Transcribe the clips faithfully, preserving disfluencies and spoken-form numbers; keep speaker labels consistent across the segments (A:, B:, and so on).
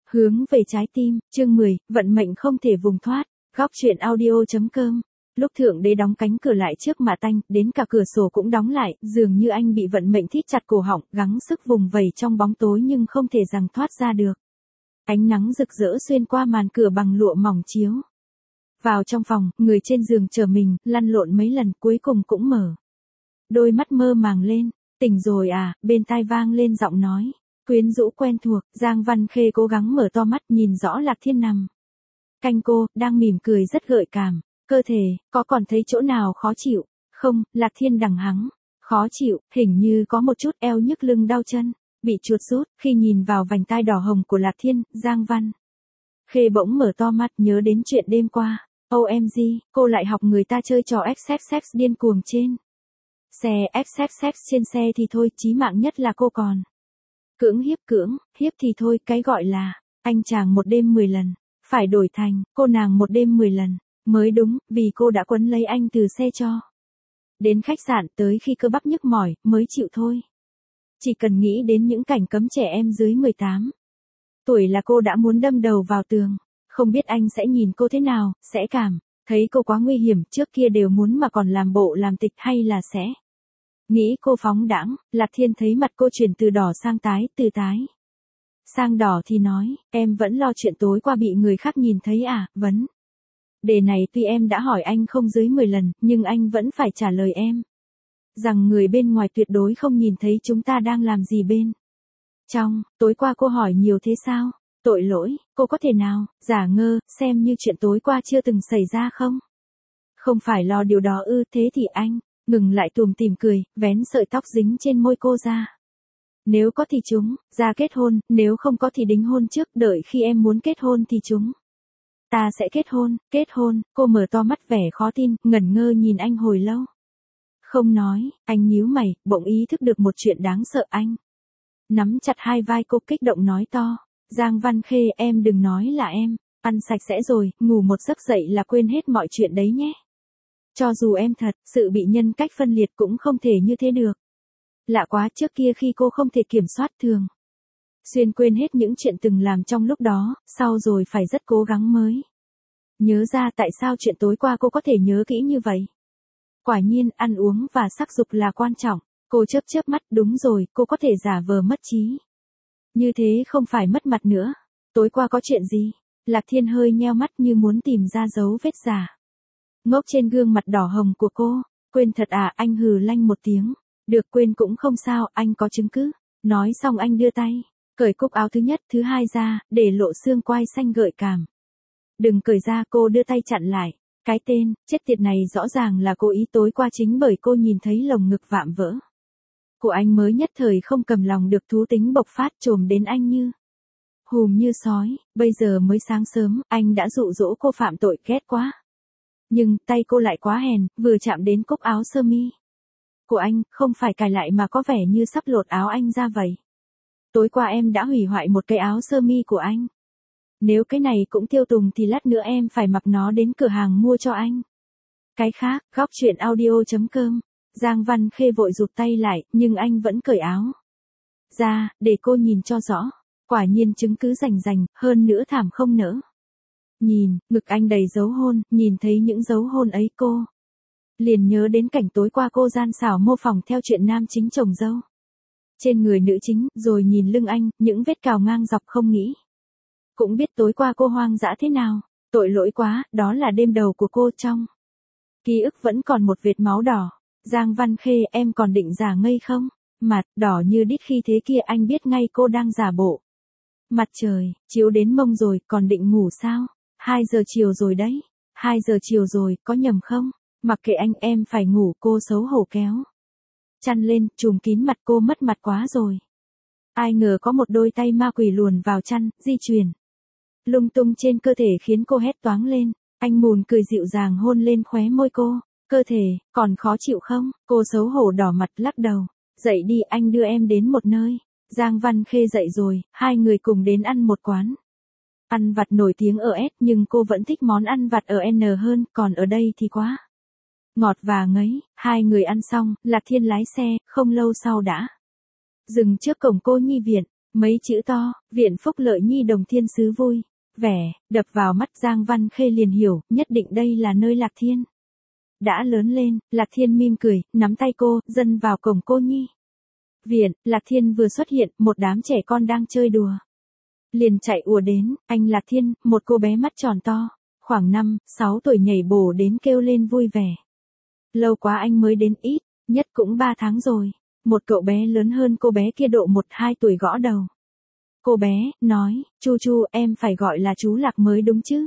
A: Hướng về trái tim, chương mười, vận mệnh không thể vùng thoát, góc truyện audio.com. Lúc thượng đế đóng cánh cửa lại trước Mạ Tanh, đến cả cửa sổ cũng đóng lại, dường như anh bị vận mệnh thít chặt cổ họng, gắng sức vùng vầy trong bóng tối nhưng không thể rằng thoát ra được. Ánh nắng rực rỡ xuyên qua màn cửa bằng lụa mỏng chiếu vào trong phòng, người trên giường chờ mình, lăn lộn mấy lần cuối cùng cũng mở đôi mắt mơ màng lên. Tỉnh rồi à, bên tai vang lên giọng nói quyến rũ quen thuộc. Giang Văn Khê cố gắng mở to mắt nhìn rõ Lạc Thiên nằm cạnh cô, đang mỉm cười rất gợi cảm. Cơ thể, có còn thấy chỗ nào khó chịu? Không, Lạc Thiên đằng hắng. Khó chịu, hình như có một chút eo nhức lưng đau chân, bị chuột rút. Khi nhìn vào vành tai đỏ hồng của Lạc Thiên, Giang Văn Khê bỗng mở to mắt nhớ đến chuyện đêm qua. ô em giê, cô lại học người ta chơi trò ép xê ép điên cuồng trên xe. ép xê ép trên xe thì thôi, chí mạng nhất là cô còn cưỡng hiếp. Cưỡng hiếp thì thôi, cái gọi là anh chàng một đêm mười lần, phải đổi thành cô nàng một đêm mười lần mới đúng, vì cô đã quấn lấy anh từ xe cho đến khách sạn, tới khi cơ bắp nhức mỏi mới chịu thôi. Chỉ cần nghĩ đến những cảnh cấm trẻ em dưới mười tám tuổi là cô đã muốn đâm đầu vào tường. Không biết anh sẽ nhìn cô thế nào, sẽ cảm thấy cô quá nguy hiểm, trước kia đều muốn mà còn làm bộ làm tịch, hay là sẽ nghĩ cô phóng đãng. Lạc Thiên thấy mặt cô chuyển từ đỏ sang tái, từ tái sang đỏ thì nói, em vẫn lo chuyện tối qua bị người khác nhìn thấy à? Vấn đề này tuy em đã hỏi anh không dưới mười lần, nhưng anh vẫn phải trả lời em rằng người bên ngoài tuyệt đối không nhìn thấy chúng ta đang làm gì bên trong. Tối qua cô hỏi nhiều thế sao? Tội lỗi, cô có thể nào giả ngơ, xem như chuyện tối qua chưa từng xảy ra không? Không phải lo điều đó ư? Thế thì anh ngừng lại tủm tỉm cười, vén sợi tóc dính trên môi cô ra. Nếu có thì chúng ra kết hôn, nếu không có thì đính hôn trước, đợi khi em muốn kết hôn thì chúng ta sẽ kết hôn. Kết hôn? Cô mở to mắt vẻ khó tin, ngẩn ngơ nhìn anh hồi lâu không nói. Anh nhíu mày, bỗng ý thức được một chuyện đáng sợ. Anh nắm chặt hai vai cô, kích động nói to, Giang Văn Khê, em đừng nói là em ăn sạch sẽ rồi, ngủ một giấc dậy là quên hết mọi chuyện đấy nhé. Cho dù em thật sự bị nhân cách phân liệt cũng không thể như thế được. Lạ quá, trước kia khi cô không thể kiểm soát thường xuyên quên hết những chuyện từng làm trong lúc đó, sau rồi phải rất cố gắng mới nhớ ra tại sao chuyện tối qua cô có thể nhớ kỹ như vậy. Quả nhiên, ăn uống và sắc dục là quan trọng. Cô chớp chớp mắt, đúng rồi, cô có thể giả vờ mất trí như thế không phải mất mặt nữa. Tối qua có chuyện gì? Lạc Thiên hơi nheo mắt như muốn tìm ra dấu vết giả ngốc trên gương mặt đỏ hồng của cô. Quên thật à? Anh hừ lanh một tiếng. Được, quên cũng không sao, anh có chứng cứ. Nói xong anh đưa tay cởi cúc áo thứ nhất, thứ hai ra, để lộ xương quai xanh gợi cảm. Đừng cởi ra, cô đưa tay chặn lại. Cái tên chết tiệt này rõ ràng là cố ý. Tối qua chính bởi cô nhìn thấy lồng ngực vạm vỡ của anh mới nhất thời không cầm lòng được, thú tính bộc phát, trồm đến anh như hùm như sói. Bây giờ mới sáng sớm, anh đã dụ dỗ cô phạm tội, ghét quá. Nhưng tay cô lại quá hèn, vừa chạm đến cúc áo sơ mi của anh, không phải cài lại mà có vẻ như sắp lột áo anh ra vậy. Tối qua em đã hủy hoại một cái áo sơ mi của anh. Nếu cái này cũng tiêu tùng thì lát nữa em phải mặc nó đến cửa hàng mua cho anh cái khác. Góc truyện audio.com. Giang Văn Khê vội rụt tay lại, nhưng anh vẫn cởi áo ra, để cô nhìn cho rõ. Quả nhiên chứng cứ rành rành, hơn nữa thảm không nỡ nhìn. Ngực anh đầy dấu hôn, nhìn thấy những dấu hôn ấy cô liền nhớ đến cảnh tối qua cô gian xảo mô phỏng theo chuyện nam chính chồng dâu trên người nữ chính, rồi nhìn lưng anh, những vết cào ngang dọc, không nghĩ cũng biết tối qua cô hoang dã thế nào. Tội lỗi quá, đó là đêm đầu của cô. Trong ký ức vẫn còn một vệt máu đỏ. Giang Văn Khê, em còn định giả ngây không? Mặt đỏ như đít khi thế kia, anh biết ngay cô đang giả bộ. Mặt trời chiếu đến mông rồi, còn định ngủ sao? hai giờ chiều rồi đấy. hai giờ chiều rồi, có nhầm không? Mặc kệ anh, em phải ngủ. Cô xấu hổ kéo chăn lên, trùm kín mặt cô, mất mặt quá rồi. Ai ngờ có một đôi tay ma quỷ luồn vào chăn, di chuyển lung tung trên cơ thể khiến cô hét toáng lên. Anh mùn cười dịu dàng hôn lên khóe môi cô. Cơ thể, còn khó chịu không? Cô xấu hổ đỏ mặt lắc đầu. Dậy đi, anh đưa em đến một nơi. Giang Văn Khê dậy rồi, hai người cùng đến ăn một quán ăn vặt nổi tiếng ở S, nhưng cô vẫn thích món ăn vặt ở N hơn, còn ở đây thì quá ngọt và ngấy. Hai người ăn xong, Lạc Thiên lái xe, không lâu sau đã dừng trước cổng cô nhi viện. Mấy chữ to, Viện Phúc Lợi Nhi Đồng Thiên Sứ vui, vẻ, đập vào mắt Giang Văn Khê liền hiểu, nhất định đây là nơi Lạc Thiên. Đã lớn lên, Lạc Thiên mỉm cười, nắm tay cô, dâng vào cổng cô nhi. Viện, Lạc Thiên vừa xuất hiện, một đám trẻ con đang chơi đùa. Liền chạy ùa đến, anh Lạc Thiên, một cô bé mắt tròn to, khoảng năm, sáu tuổi nhảy bổ đến kêu lên vui vẻ. Lâu quá anh mới đến ít, nhất cũng ba tháng rồi. Một cậu bé lớn hơn cô bé kia độ một hai tuổi gõ đầu. Cô bé, nói, Chu Chu em phải gọi là chú Lạc mới đúng chứ.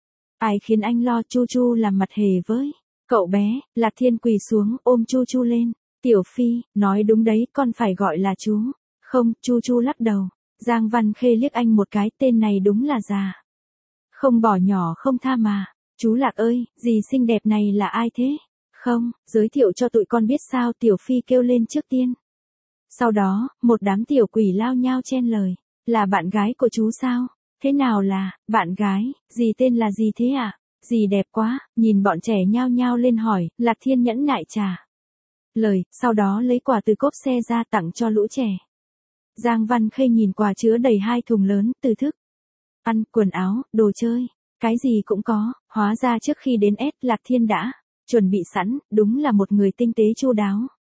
A: Ai khiến anh lo Chu Chu làm mặt hề với. Cậu bé, Lạc Thiên quỳ xuống ôm Chu Chu lên. Tiểu Phi, nói đúng đấy con phải gọi là chú. Không, Chu Chu lắc đầu. Giang Văn Khê liếc anh một cái tên này đúng là già. Không bỏ nhỏ không tha mà. Chú Lạc ơi, dì xinh đẹp này là ai thế? Không, giới thiệu cho tụi con biết sao Tiểu Phi kêu lên trước tiên. Sau đó, một đám tiểu quỷ lao nhao chen lời. Là bạn gái của chú sao? Thế nào là, bạn gái, dì tên là gì thế ạ? À? Dì đẹp quá, nhìn bọn trẻ nhao nhao lên hỏi, Lạc Thiên nhẫn nại trả lời, sau đó lấy quà từ cốp xe ra tặng cho lũ trẻ. Giang Văn Khê nhìn quà chứa đầy hai thùng lớn, từ thức ăn, quần áo, đồ chơi, cái gì cũng có, hóa ra trước khi đến S Lạc Thiên đã chuẩn bị sẵn, đúng là một người tinh tế chu đáo.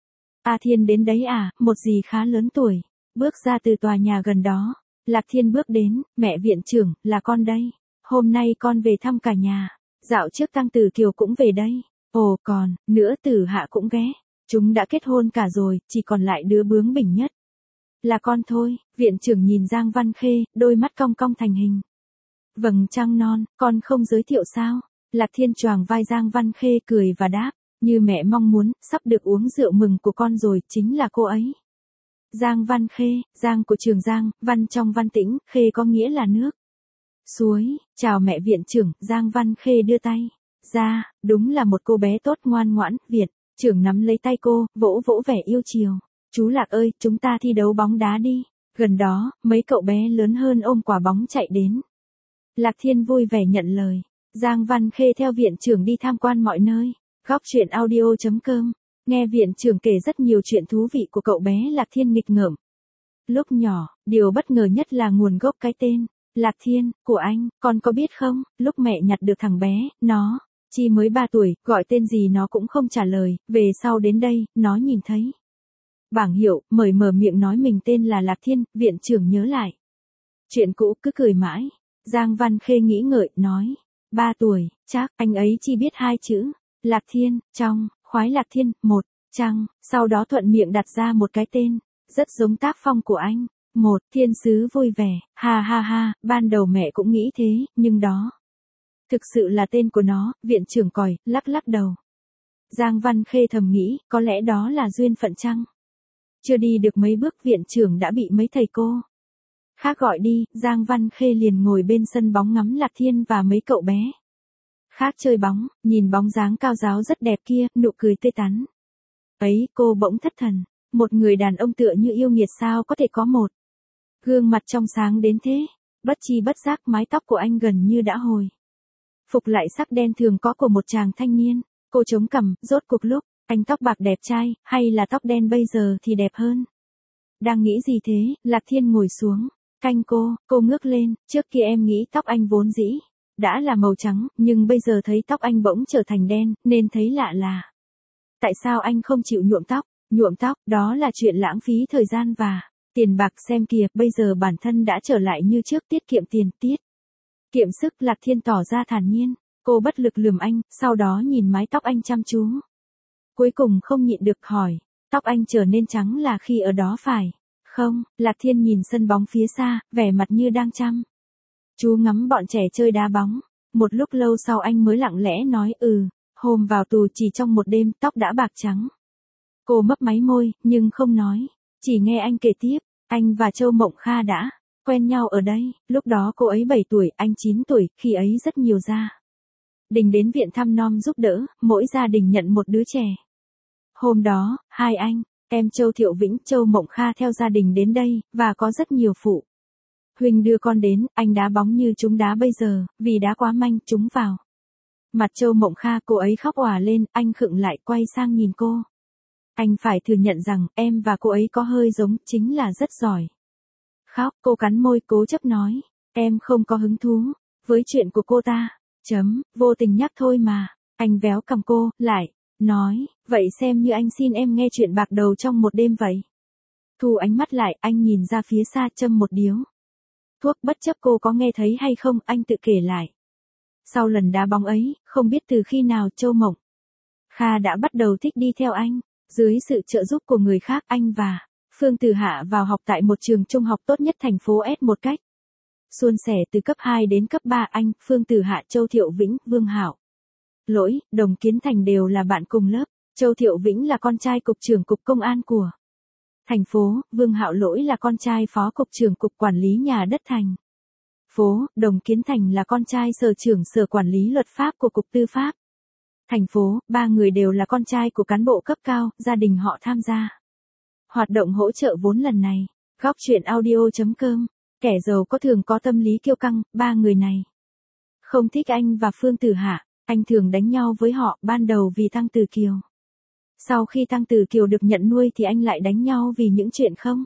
A: A Thiên đến đấy à, một dì khá lớn tuổi, bước ra từ tòa nhà gần đó. Lạc Thiên bước đến, mẹ viện trưởng, là con đây. Hôm nay con về thăm cả nhà. Dạo trước Tăng Tử Kiều cũng về đây. Ồ còn, nữa Tử Hạ cũng ghé. Chúng đã kết hôn cả rồi, chỉ còn lại đứa bướng bỉnh nhất. Là con thôi, viện trưởng nhìn Giang Văn Khê, đôi mắt cong cong thành hình. Vầng trăng non, con không giới thiệu sao? Lạc Thiên choàng vai Giang Văn Khê cười và đáp, như mẹ mong muốn, sắp được uống rượu mừng của con rồi, chính là cô ấy. Giang Văn Khê, Giang của Trường Giang, Văn trong Văn Tĩnh, Khê có nghĩa là nước. Suối, chào mẹ viện trưởng, Giang Văn Khê đưa tay ra, đúng là một cô bé tốt ngoan ngoãn, viện trưởng nắm lấy tay cô, vỗ vỗ vẻ yêu chiều. Chú Lạc ơi, chúng ta thi đấu bóng đá đi. Gần đó, mấy cậu bé lớn hơn ôm quả bóng chạy đến. Lạc Thiên vui vẻ nhận lời. Giang Văn Khê theo viện trưởng đi tham quan mọi nơi. Góc truyện audio chấm com. Nghe viện trưởng kể rất nhiều chuyện thú vị của cậu bé Lạc Thiên nghịch ngợm. Lúc nhỏ, điều bất ngờ nhất là nguồn gốc cái tên. Lạc Thiên, của anh, con có biết không, lúc mẹ nhặt được thằng bé, nó, chỉ mới ba tuổi, gọi tên gì nó cũng không trả lời, về sau đến đây, nó nhìn thấy bảng hiệu, mời mở miệng nói mình tên là Lạc Thiên, viện trưởng nhớ lại. Chuyện cũ cứ cười mãi. Giang Văn Khê nghĩ ngợi, nói, ba tuổi, chắc, anh ấy chỉ biết hai chữ, Lạc Thiên, trong, khoái Lạc Thiên, một, trăng, sau đó thuận miệng đặt ra một cái tên, rất giống tác phong của anh. Một, Thiên Sứ vui vẻ, ha ha ha, ban đầu mẹ cũng nghĩ thế, nhưng đó thực sự là tên của nó, viện trưởng còi, lắc lắc đầu. Giang Văn Khê thầm nghĩ, có lẽ đó là duyên phận chăng? Chưa đi được mấy bước viện trưởng đã bị mấy thầy cô khác gọi đi, Giang Văn Khê liền ngồi bên sân bóng ngắm Lạc Thiên và mấy cậu bé khác chơi bóng, nhìn bóng dáng cao giáo rất đẹp kia, nụ cười tươi tắn. Ấy, cô bỗng thất thần, một người đàn ông tựa như yêu nghiệt sao có thể có một gương mặt trong sáng đến thế, bất chi bất giác mái tóc của anh gần như đã hồi phục lại sắc đen thường có của một chàng thanh niên. Cô chống cằm, rốt cuộc lúc anh tóc bạc đẹp trai, hay là tóc đen bây giờ thì đẹp hơn? Đang nghĩ gì thế, Lạc Thiên ngồi xuống, canh cô, cô ngước lên, trước kia em nghĩ tóc anh vốn dĩ đã là màu trắng, nhưng bây giờ thấy tóc anh bỗng trở thành đen, nên thấy lạ là tại sao anh không chịu nhuộm tóc? Nhuộm tóc, đó là chuyện lãng phí thời gian và tiền bạc, xem kìa, bây giờ bản thân đã trở lại như trước, tiết kiệm tiền, tiết kiệm sức. Lạc Thiên tỏ ra thản nhiên. Cô bất lực lườm anh, sau đó nhìn mái tóc anh chăm chú. Cuối cùng không nhịn được hỏi, tóc anh trở nên trắng là khi ở đó phải không? Lạc Thiên nhìn sân bóng phía xa, vẻ mặt như đang chăm chú ngắm bọn trẻ chơi đá bóng. Một lúc lâu sau anh mới lặng lẽ nói, ừ, hôm vào tù chỉ trong một đêm tóc đã bạc trắng. Cô mấp máy môi, nhưng không nói, chỉ nghe anh kể tiếp, anh và Châu Mộng Kha đã quen nhau ở đây, lúc đó cô ấy bảy tuổi, anh chín tuổi, khi ấy rất nhiều gia đình đến viện thăm nom giúp đỡ, mỗi gia đình nhận một đứa trẻ. Hôm đó, hai anh em Châu Thiệu Vĩnh, Châu Mộng Kha theo gia đình đến đây, và có rất nhiều phụ huynh đưa con đến, anh đá bóng như chúng đá bây giờ, vì đá quá manh, chúng vào mặt Châu Mộng Kha, cô ấy khóc òa lên, anh khựng lại quay sang nhìn cô. Anh phải thừa nhận rằng, em và cô ấy có hơi giống, chính là rất giỏi Khóc, cô cắn môi cố chấp nói. Em không có hứng thú với chuyện của cô ta. Chấm, vô tình nhắc thôi mà. Anh véo cằm cô, lại, nói, vậy xem như anh xin em nghe chuyện bạc đầu trong một đêm vậy. Thu ánh mắt lại, anh nhìn ra phía xa châm một điếu thuốc, bất chấp cô có nghe thấy hay không, anh tự kể lại. Sau lần đá bóng ấy, không biết từ khi nào Châu Mộng Kha đã bắt đầu thích đi theo anh. Dưới sự trợ giúp của người khác, anh và Phương Tử Hạ vào học tại một trường trung học tốt nhất thành phố S một cách suôn sẻ từ cấp hai đến cấp ba. Anh, Phương Tử Hạ, Châu Thiệu Vĩnh, Vương Hạo Lỗi, Đồng Kiến Thành đều là bạn cùng lớp. Châu Thiệu Vĩnh là con trai cục trưởng cục công an của thành phố, Vương Hạo Lỗi là con trai phó cục trưởng cục quản lý nhà đất thành phố, Đồng Kiến Thành là con trai sở trưởng sở quản lý luật pháp của cục tư pháp thành phố. Ba người đều là con trai của cán bộ cấp cao. Gia đình họ tham gia hoạt động hỗ trợ vốn lần này. Góc truyện audio.com. Kẻ giàu có thường có tâm lý kiêu căng. Ba người này không thích anh và Phương Tử Hạ. Anh thường đánh nhau với họ, ban đầu vì Tăng Tử Kiều. Sau khi Tăng Tử Kiều được nhận nuôi thì anh lại đánh nhau vì những chuyện không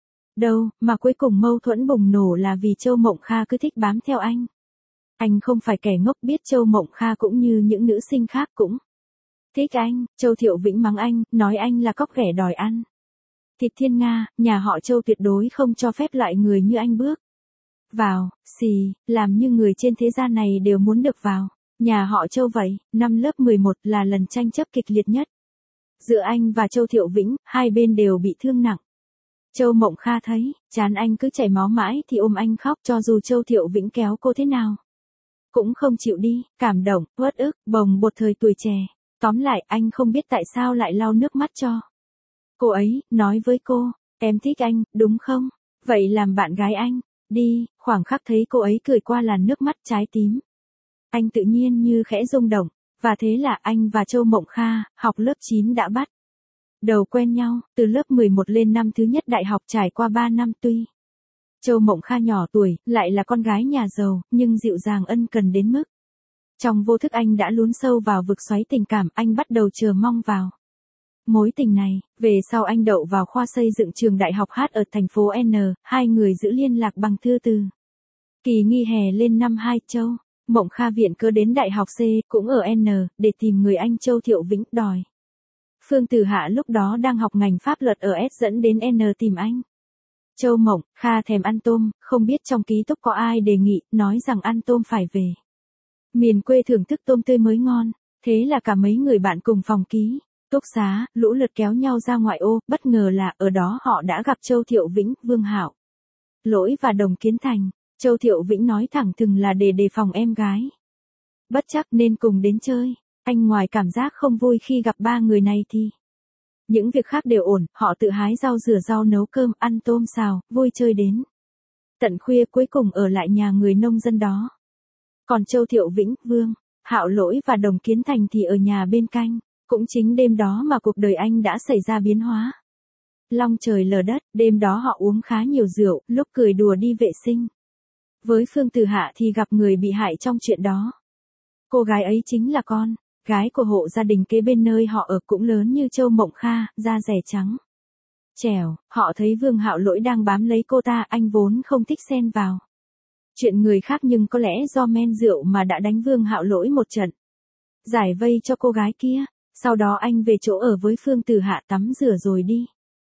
A: đâu, mà cuối cùng mâu thuẫn bùng nổ là vì Châu Mộng Kha cứ thích bám theo anh. Anh không phải kẻ ngốc, biết Châu Mộng Kha cũng như những nữ sinh khác cũng thích anh. Châu Thiệu Vĩnh mắng anh, nói anh là cóc ghẻ đòi ăn thịt thiên nga, nhà họ Châu tuyệt đối không cho phép loại người như anh bước vào, xì, làm như người trên thế gian này đều muốn được vào nhà họ Châu vậy. Năm lớp mười một là lần tranh chấp kịch liệt nhất giữa anh và Châu Thiệu Vĩnh, hai bên đều bị thương nặng. Châu Mộng Kha thấy chán anh cứ chảy máu mãi thì ôm anh khóc, cho dù Châu Thiệu Vĩnh kéo cô thế nào cũng không chịu đi. Cảm động, uất ức, bồng bột thời tuổi trẻ. Tóm lại, anh không biết tại sao lại lau nước mắt cho cô ấy, nói với cô, em thích anh, đúng không? Vậy làm bạn gái anh đi. Khoảng khắc thấy cô ấy cười qua làn nước mắt trái tím, anh tự nhiên như khẽ rung động. Và thế là anh và Châu Mộng Kha, học lớp chín đã bắt đầu quen nhau. Từ lớp mười một lên năm thứ nhất đại học, trải qua ba năm, tuy Châu Mộng Kha nhỏ tuổi, lại là con gái nhà giàu, nhưng dịu dàng ân cần đến mức trong vô thức anh đã lún sâu vào vực xoáy tình cảm. Anh bắt đầu chờ mong vào mối tình này. Về sau anh đậu vào khoa xây dựng trường đại học H ở thành phố N. Hai người giữ liên lạc bằng thư từ kỳ nghỉ hè lên năm hai. Châu Mộng Kha viện cớ đến đại học C, cũng ở N, để tìm người anh Châu Thiệu Vĩnh đòi. Phương Tử Hạ lúc đó đang học ngành pháp luật ở S dẫn đến N tìm anh. Châu Mộng Kha thèm ăn tôm, không biết trong ký túc có ai đề nghị, nói rằng ăn tôm phải về miền quê thưởng thức tôm tươi mới ngon. Thế là cả mấy người bạn cùng phòng ký túc xá, lũ lượt kéo nhau ra ngoại ô. Bất ngờ là, ở đó họ đã gặp Châu Thiệu Vĩnh, Vương Hạo Lỗi và Đồng Kiến Thành. Châu Thiệu Vĩnh nói thẳng thừng là để đề phòng em gái bất trắc nên cùng đến chơi. Anh ngoài cảm giác không vui khi gặp ba người này thì những việc khác đều ổn. Họ tự hái rau, rửa rau, nấu cơm, ăn tôm xào, vui chơi đến tận khuya, cuối cùng ở lại nhà người nông dân đó. Còn Châu Thiệu Vĩnh, Vương Hạo Lỗi và Đồng Kiến Thành thì ở nhà bên cạnh. Cũng chính đêm đó mà cuộc đời anh đã xảy ra biến hóa long trời lở đất. Đêm đó họ uống khá nhiều rượu, lúc cười đùa đi vệ sinh với Phương Tử Hạ thì gặp người bị hại trong chuyện đó. Cô gái ấy chính là con gái của hộ gia đình kế bên nơi họ ở, cũng lớn như Châu Mộng Kha, da rẻ trắng trẻo. Họ thấy Vương Hạo Lỗi đang bám lấy cô ta. Anh vốn không thích xen vào chuyện người khác, nhưng có lẽ do men rượu mà đã đánh Vương Hạo Lỗi một trận, giải vây cho cô gái kia. Sau đó anh về chỗ ở với Phương Tử Hạ, tắm rửa rồi đi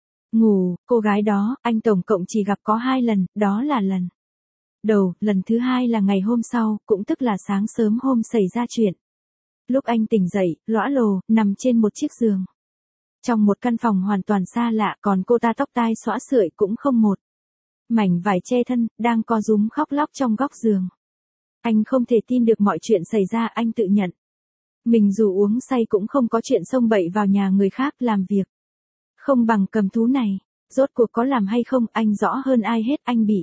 A: ngủ. Cô gái đó, anh tổng cộng chỉ gặp có hai lần, đó là lần đầu, lần thứ hai là ngày hôm sau, cũng tức là sáng sớm hôm xảy ra chuyện. Lúc anh tỉnh dậy, lõa lồ, nằm trên một chiếc giường trong một căn phòng hoàn toàn xa lạ, còn cô ta tóc tai xõa sưởi, cũng không một mảnh vải che thân, đang co rúm khóc lóc trong góc giường. Anh không thể tin được mọi chuyện xảy ra. Anh tự nhận mình dù uống say cũng không có chuyện xông bậy vào nhà người khác làm việc không bằng cầm thú này. Rốt cuộc có làm hay không, anh rõ hơn ai hết. Anh bị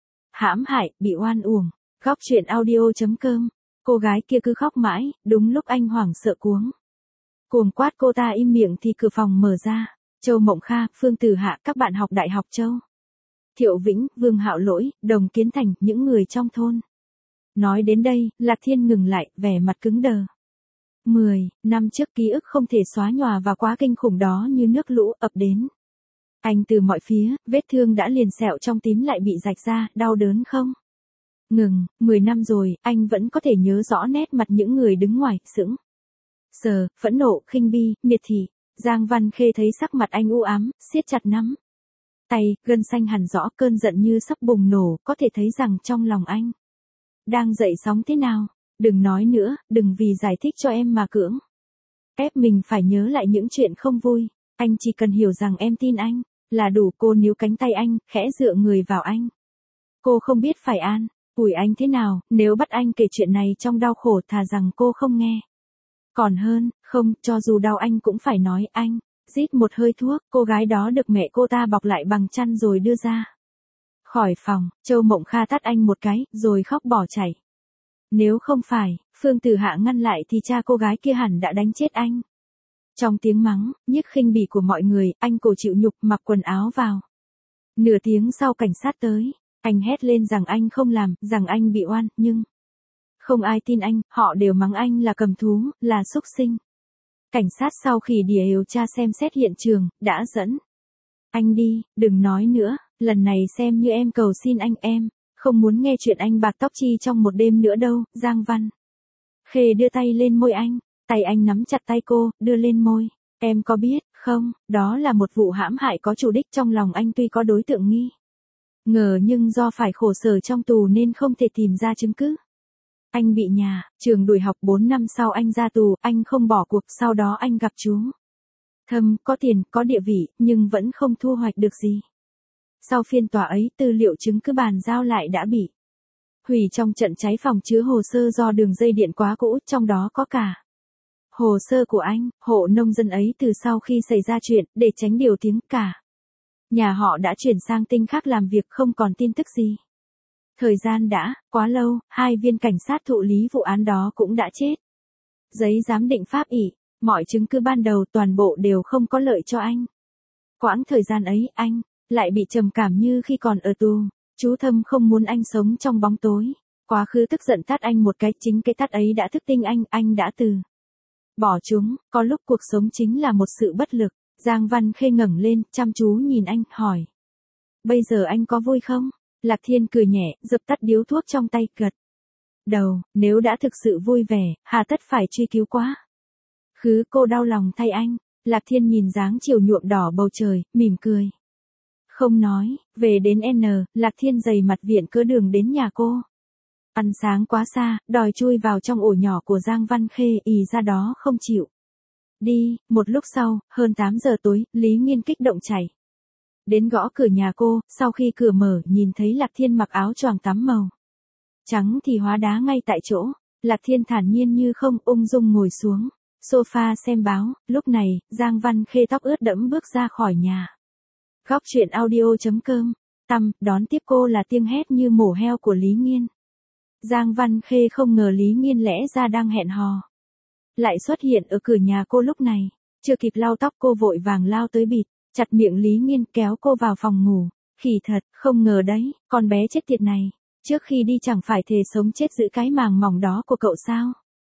A: hãm hại, bị oan uổng. Góc truyện audio.com. Cô gái kia cứ khóc mãi, đúng lúc anh hoảng sợ cuống cuồng quát cô ta im miệng thì cửa phòng mở ra. Châu Mộng Kha, Phương Tử Hạ, các bạn học đại học Châu Thiệu Vĩnh, Vương Hạo Lỗi, Đồng Kiến Thành, những người trong thôn. Nói đến đây, Lạc Thiên ngừng lại, vẻ mặt cứng đờ. Mười năm trước ký ức không thể xóa nhòa và quá kinh khủng đó như nước lũ ập đến. Anh từ mọi phía, vết thương đã liền sẹo trong tím lại bị rạch ra, đau đớn không? Ngừng, mười năm rồi, anh vẫn có thể nhớ rõ nét mặt những người đứng ngoài, sững sờ, phẫn nộ, khinh bi, miệt thị. Giang Văn Khê thấy sắc mặt anh u ám, siết chặt nắm tay, gân xanh hằn rõ, cơn giận như sắp bùng nổ, có thể thấy rằng trong lòng anh đang dậy sóng thế nào. Đừng nói nữa, đừng vì giải thích cho em mà cưỡng ép mình phải nhớ lại những chuyện không vui. Anh chỉ cần hiểu rằng em tin anh là đủ. Cô níu cánh tay anh, khẽ dựa người vào anh. Cô không biết phải an ủi anh thế nào, nếu bắt anh kể chuyện này trong đau khổ thà rằng cô không nghe. Còn hơn, không, cho dù đau anh cũng phải nói. Anh rít một hơi thuốc, cô gái đó được mẹ cô ta bọc lại bằng chăn rồi đưa ra khỏi phòng. Châu Mộng Kha tát anh một cái, rồi khóc bỏ chạy. Nếu không phải Phương Tử Hạ ngăn lại thì cha cô gái kia hẳn đã đánh chết anh. Trong tiếng mắng, nhiếc khinh bỉ của mọi người, anh cổ chịu nhục mặc quần áo vào. Nửa tiếng sau cảnh sát tới, anh hét lên rằng anh không làm, rằng anh bị oan, nhưng không ai tin anh, họ đều mắng anh là cầm thú, là súc sinh. Cảnh sát sau khi điều tra xem xét hiện trường, đã dẫn anh đi. Đừng nói nữa, lần này xem như em cầu xin anh. Em không muốn nghe chuyện anh bạc tóc chi trong một đêm nữa đâu. Giang Văn Khê đưa tay lên môi anh, tay anh nắm chặt tay cô, đưa lên môi. Em có biết không, đó là một vụ hãm hại có chủ đích. Trong lòng anh tuy có đối tượng nghi ngờ nhưng do phải khổ sở trong tù nên không thể tìm ra chứng cứ. Anh bị nhà trường đuổi học bốn năm sau anh ra tù, anh không bỏ cuộc. Sau đó anh gặp chú Thâm, có tiền, có địa vị, nhưng vẫn không thu hoạch được gì. Sau phiên tòa ấy, tư liệu chứng cứ bàn giao lại đã bị hủy trong trận cháy phòng chứa hồ sơ do đường dây điện quá cũ, trong đó có cả hồ sơ của anh. Hộ nông dân ấy từ sau khi xảy ra chuyện, để tránh điều tiếng, cả nhà họ đã chuyển sang tinh khác làm việc, không còn tin tức gì. Thời gian đã quá lâu, hai viên cảnh sát thụ lý vụ án đó cũng đã chết. Giấy giám định pháp ỷ, mọi chứng cứ ban đầu toàn bộ đều không có lợi cho anh. Quãng thời gian ấy, anh lại bị trầm cảm như khi còn ở tù. Chú Thâm không muốn anh sống trong bóng tối. Quá khứ tức giận tát anh một cái, chính cái tát ấy đã thức tinh anh, anh đã từ bỏ chúng. Có lúc cuộc sống chính là một sự bất lực. Giang Văn Khê ngẩng lên, chăm chú nhìn anh, hỏi. Bây giờ anh có vui không? Lạc Thiên cười nhẹ, dập tắt điếu thuốc trong tay, gật đầu. Nếu đã thực sự vui vẻ, hà tất phải truy cứu quá khứ. Cô đau lòng thay anh. Lạc Thiên nhìn dáng chiều nhuộm đỏ bầu trời, mỉm cười. Không nói, về đến N, Lạc Thiên dày mặt viện cớ đường đến nhà cô. Ăn sáng quá xa, đòi chui vào trong ổ nhỏ của Giang Văn Khê, ì ra đó không chịu đi. Một lúc sau, hơn tám giờ tối, Lý Nghiên kích động chạy đến gõ cửa nhà cô. Sau khi cửa mở, nhìn thấy Lạc Thiên mặc áo choàng tắm màu trắng thì hóa đá ngay tại chỗ. Lạc Thiên thản nhiên như không, ung dung ngồi xuống sofa xem báo. Lúc này, Giang Văn Khê tóc ướt đẫm bước ra khỏi nhà. Góc truyện audio chấm com, tăm, đón tiếp cô là tiếng hét như mổ heo của Lý Nghiên. Giang Văn Khê không ngờ Lý Nghiên lẽ ra đang hẹn hò lại xuất hiện ở cửa nhà cô lúc này. Chưa kịp lau tóc cô vội vàng lao tới bịt chặt miệng Lý Nghiên, kéo cô vào phòng ngủ. Khỉ thật, không ngờ đấy, con bé chết tiệt này, trước khi đi chẳng phải thề sống chết giữ cái màng mỏng đó của cậu sao?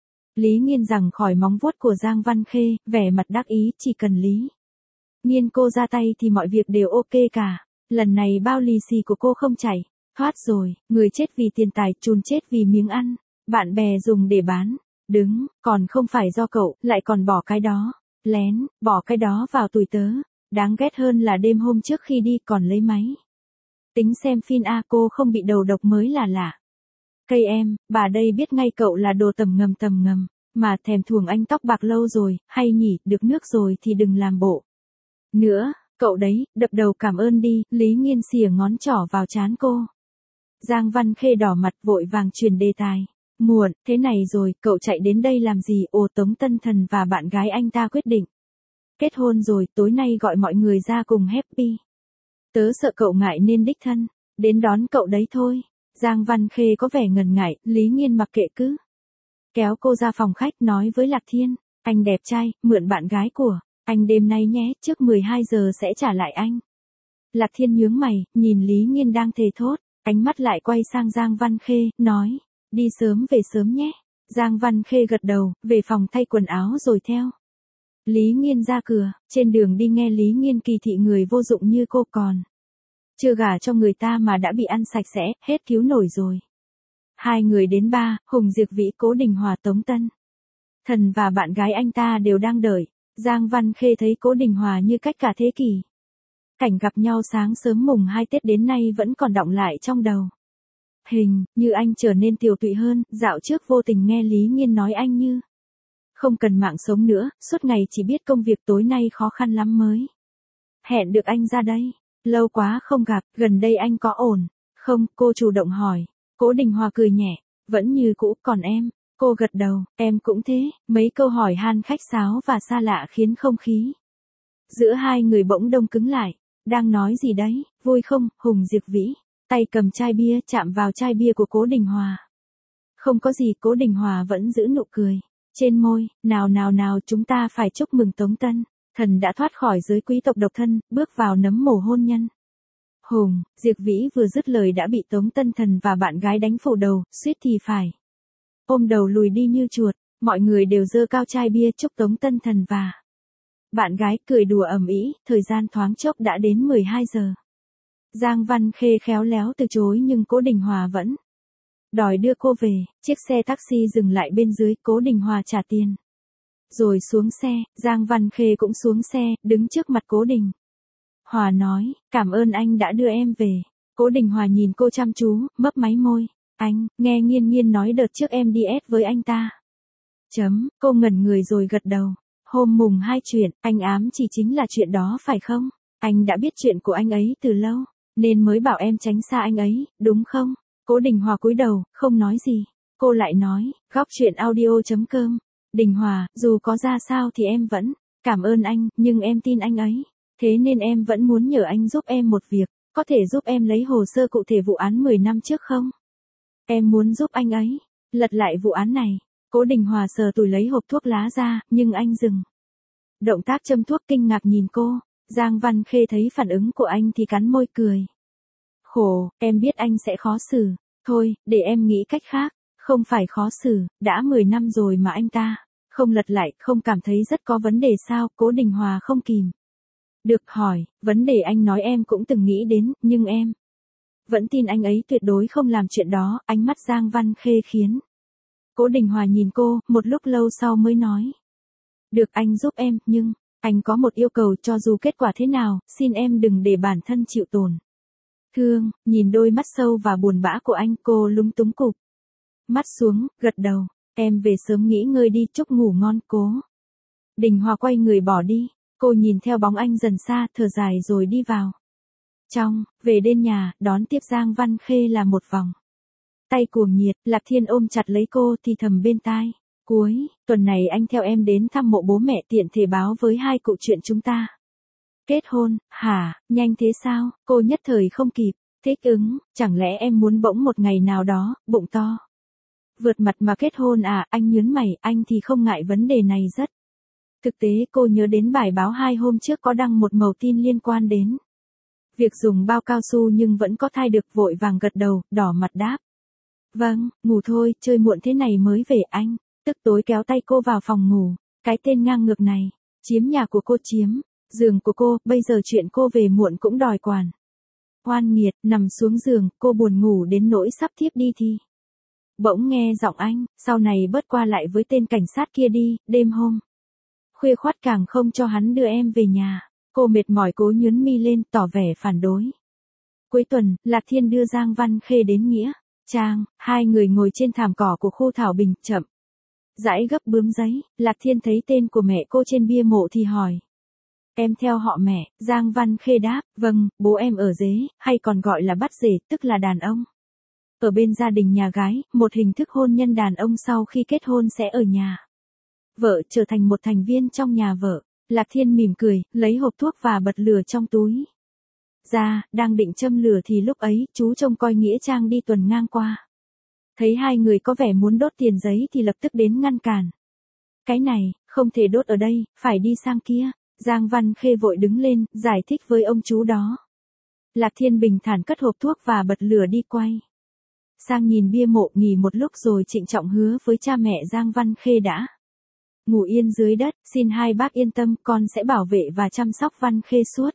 A: Lý Nghiên giằng khỏi móng vuốt của Giang Văn Khê, vẻ mặt đắc ý. Chỉ cần Lý Nghiên cô ra tay thì mọi việc đều ok cả. Lần này bao lì xì của cô không chảy thoát rồi. Người chết vì tiền tài, chùn chết vì miếng ăn, bạn bè dùng để bán đứng, còn không phải do cậu, lại còn bỏ cái đó lén, bỏ cái đó vào tủi tớ. Đáng ghét hơn là đêm hôm trước khi đi còn lấy máy tính xem phim. A cô không bị đầu độc mới là lạ. Cây em, bà đây biết ngay cậu là đồ tầm ngầm tầm ngầm, mà thèm thuồng anh tóc bạc lâu rồi, hay nhỉ, được nước rồi thì đừng làm bộ nữa, cậu đấy, đập đầu cảm ơn đi. Lý Nghiên xìa ngón trỏ vào trán cô. Giang Văn Khê đỏ mặt vội vàng chuyển đề tài. Muộn, thế này rồi, cậu chạy đến đây làm gì? Ồ, Tống Tân Thần và bạn gái anh ta quyết định kết hôn rồi, tối nay gọi mọi người ra cùng happy. Tớ sợ cậu ngại nên đích thân đến đón cậu đấy thôi. Giang Văn Khê có vẻ ngần ngại. Lý Nghiên mặc kệ cứ kéo cô ra phòng khách, nói với Lạc Thiên. Anh đẹp trai, mượn bạn gái của anh đêm nay nhé, trước mười hai giờ sẽ trả lại anh. Lạc Thiên nhướng mày, nhìn Lý Nghiên đang thề thốt, ánh mắt lại quay sang Giang Văn Khê, nói, đi sớm về sớm nhé. Giang Văn Khê gật đầu, về phòng thay quần áo rồi theo Lý Nghiên ra cửa, trên đường đi nghe Lý Nghiên kỳ thị người vô dụng như cô còn. Chưa gả cho người ta mà đã bị ăn sạch sẽ, hết cứu nổi rồi. Hai người đến ba, Hùng Diệp Vĩ, Cố Đình Hòa, Tống Tân. Thần và bạn gái anh ta đều đang đợi. Giang Văn Khê thấy Cố Đình Hòa như cách cả thế kỷ. Cảnh gặp nhau sáng sớm mùng hai Tết đến nay vẫn còn đọng lại trong đầu. Hình như anh trở nên tiều tụy hơn, dạo trước vô tình nghe Lý Nghiên nói anh như không cần mạng sống nữa, suốt ngày chỉ biết công việc, tối nay khó khăn lắm mới hẹn được anh ra đây. Lâu quá không gặp, gần đây anh có ổn không? Cô chủ động hỏi. Cố Đình Hòa cười nhẹ, vẫn như cũ. Còn em? Cô gật đầu, em cũng thế. Mấy câu hỏi han khách sáo và xa lạ khiến không khí giữa hai người bỗng đông cứng lại. Đang nói gì đấy, vui không? Hùng Diệp Vĩ tay cầm chai bia chạm vào chai bia của Cố Đình Hòa. Không có gì. Cố Đình Hòa vẫn giữ nụ cười trên môi. Nào nào nào, chúng ta phải chúc mừng Tống Tân. Thần đã thoát khỏi giới quý tộc độc thân, bước vào nấm mồ hôn nhân. Hùng Diệp Vĩ vừa dứt lời đã bị Tống Tân Thần và bạn gái đánh phủ đầu, suýt thì phải ôm đầu lùi đi như chuột. Mọi người đều giơ cao chai bia chúc Tống Tân Thần và bạn gái, cười đùa ầm ĩ. Thời gian thoáng chốc đã đến mười hai giờ. Giang Văn Khê khéo léo từ chối nhưng Cố Đình Hòa vẫn đòi đưa cô về. Chiếc xe taxi dừng lại bên dưới, Cố Đình Hòa trả tiền rồi xuống xe. Giang Văn Khê cũng xuống xe, đứng trước mặt Cố Đình Hòa nói, cảm ơn anh đã đưa em về. Cố Đình Hòa nhìn cô chăm chú, mấp máy môi. Anh, nghe Nghiên Nghiên nói đợt trước em đi ét với anh ta. Chấm, cô ngẩn người rồi gật đầu. Hôm mùng hai chuyện, anh ám chỉ chính là chuyện đó phải không? Anh đã biết chuyện của anh ấy từ lâu, nên mới bảo em tránh xa anh ấy, đúng không? Cố Đình Hòa cúi đầu, không nói gì. Cô lại nói, góc chuyện audio chấm com. Đình Hòa, dù có ra sao thì em vẫn cảm ơn anh, nhưng em tin anh ấy. Thế nên em vẫn muốn nhờ anh giúp em một việc, có thể giúp em lấy hồ sơ cụ thể vụ án mười năm trước không? Em muốn giúp anh ấy lật lại vụ án này. Cố Đình Hòa sờ tủi lấy hộp thuốc lá ra, nhưng anh dừng động tác châm thuốc, kinh ngạc nhìn cô. Giang Văn Khê thấy phản ứng của anh thì cắn môi cười. Khổ, em biết anh sẽ khó xử. Thôi, để em nghĩ cách khác. Không phải khó xử, đã mười năm rồi mà anh ta không lật lại, không cảm thấy rất có vấn đề sao? Cố Đình Hòa không kìm được hỏi. Vấn đề anh nói em cũng từng nghĩ đến, nhưng em vẫn tin anh ấy tuyệt đối không làm chuyện đó. Ánh mắt Giang Văn Khê khiến Cố Đình Hòa nhìn cô, một lúc lâu sau mới nói. Được, anh giúp em, nhưng anh có một yêu cầu, cho dù kết quả thế nào, xin em đừng để bản thân chịu tổn thương. Nhìn đôi mắt sâu và buồn bã của anh, cô lúng túng cụp mắt xuống, gật đầu. Em về sớm nghỉ ngơi đi, chúc ngủ ngon. Cố Đình Hòa quay người bỏ đi. Cô nhìn theo bóng anh dần xa, thở dài rồi đi vào trong. Về đến nhà, đón tiếp Giang Văn Khê là một vòng tay cuồng nhiệt. Lạc Thiên ôm chặt lấy cô thì thầm bên tai. Cuối tuần này anh theo em đến thăm mộ bố mẹ, tiện thể báo với hai cụ chuyện chúng ta kết hôn. Hả, nhanh thế sao? Cô nhất thời không kịp thích ứng. Chẳng lẽ em muốn bỗng một ngày nào đó, bụng to vượt mặt mà kết hôn à? Anh nhớn mày. Anh thì không ngại vấn đề này rất. Thực tế cô nhớ đến bài báo hai hôm trước có đăng một mẩu tin liên quan đến việc dùng bao cao su nhưng vẫn có thai được, vội vàng gật đầu, đỏ mặt đáp. Vâng, ngủ thôi, chơi muộn thế này mới về. Anh tức tối kéo tay cô vào phòng ngủ. Cái tên ngang ngược này, chiếm nhà của cô, chiếm giường của cô, bây giờ chuyện cô về muộn cũng đòi quản. Oan nghiệt. Nằm xuống giường, cô buồn ngủ đến nỗi sắp thiếp đi thì bỗng nghe giọng anh, sau này bớt qua lại với tên cảnh sát kia đi, đêm hôm khuya khoắt càng không cho hắn đưa em về nhà. Cô mệt mỏi cố nhướng mi lên, tỏ vẻ phản đối. Cuối tuần, Lạc Thiên đưa Giang Văn Khê đến Nghĩa Trang. Hai người ngồi trên thảm cỏ của khu Thảo Bình, chậm rãi gấp bướm giấy. Lạc Thiên thấy tên của mẹ cô trên bia mộ thì hỏi. Em theo họ mẹ? Giang Văn Khê đáp. Vâng, bố em ở Dế, hay còn gọi là Bắt Rể, tức là đàn ông ở bên gia đình nhà gái, một hình thức hôn nhân đàn ông sau khi kết hôn sẽ ở nhà vợ, trở thành một thành viên trong nhà vợ. Lạc Thiên mỉm cười, lấy hộp thuốc và bật lửa trong túi ra, đang định châm lửa thì lúc ấy, chú trông coi Nghĩa Trang đi tuần ngang qua. Thấy hai người có vẻ muốn đốt tiền giấy thì lập tức đến ngăn cản. Cái này, không thể đốt ở đây, phải đi sang kia. Giang Văn Khê vội đứng lên, giải thích với ông chú đó. Lạc Thiên bình thản cất hộp thuốc và bật lửa đi quay sang nhìn bia mộ, nghỉ một lúc rồi trịnh trọng hứa với cha mẹ Giang Văn Khê đã ngủ yên dưới đất, xin hai bác yên tâm, con sẽ bảo vệ và chăm sóc Văn Khê suốt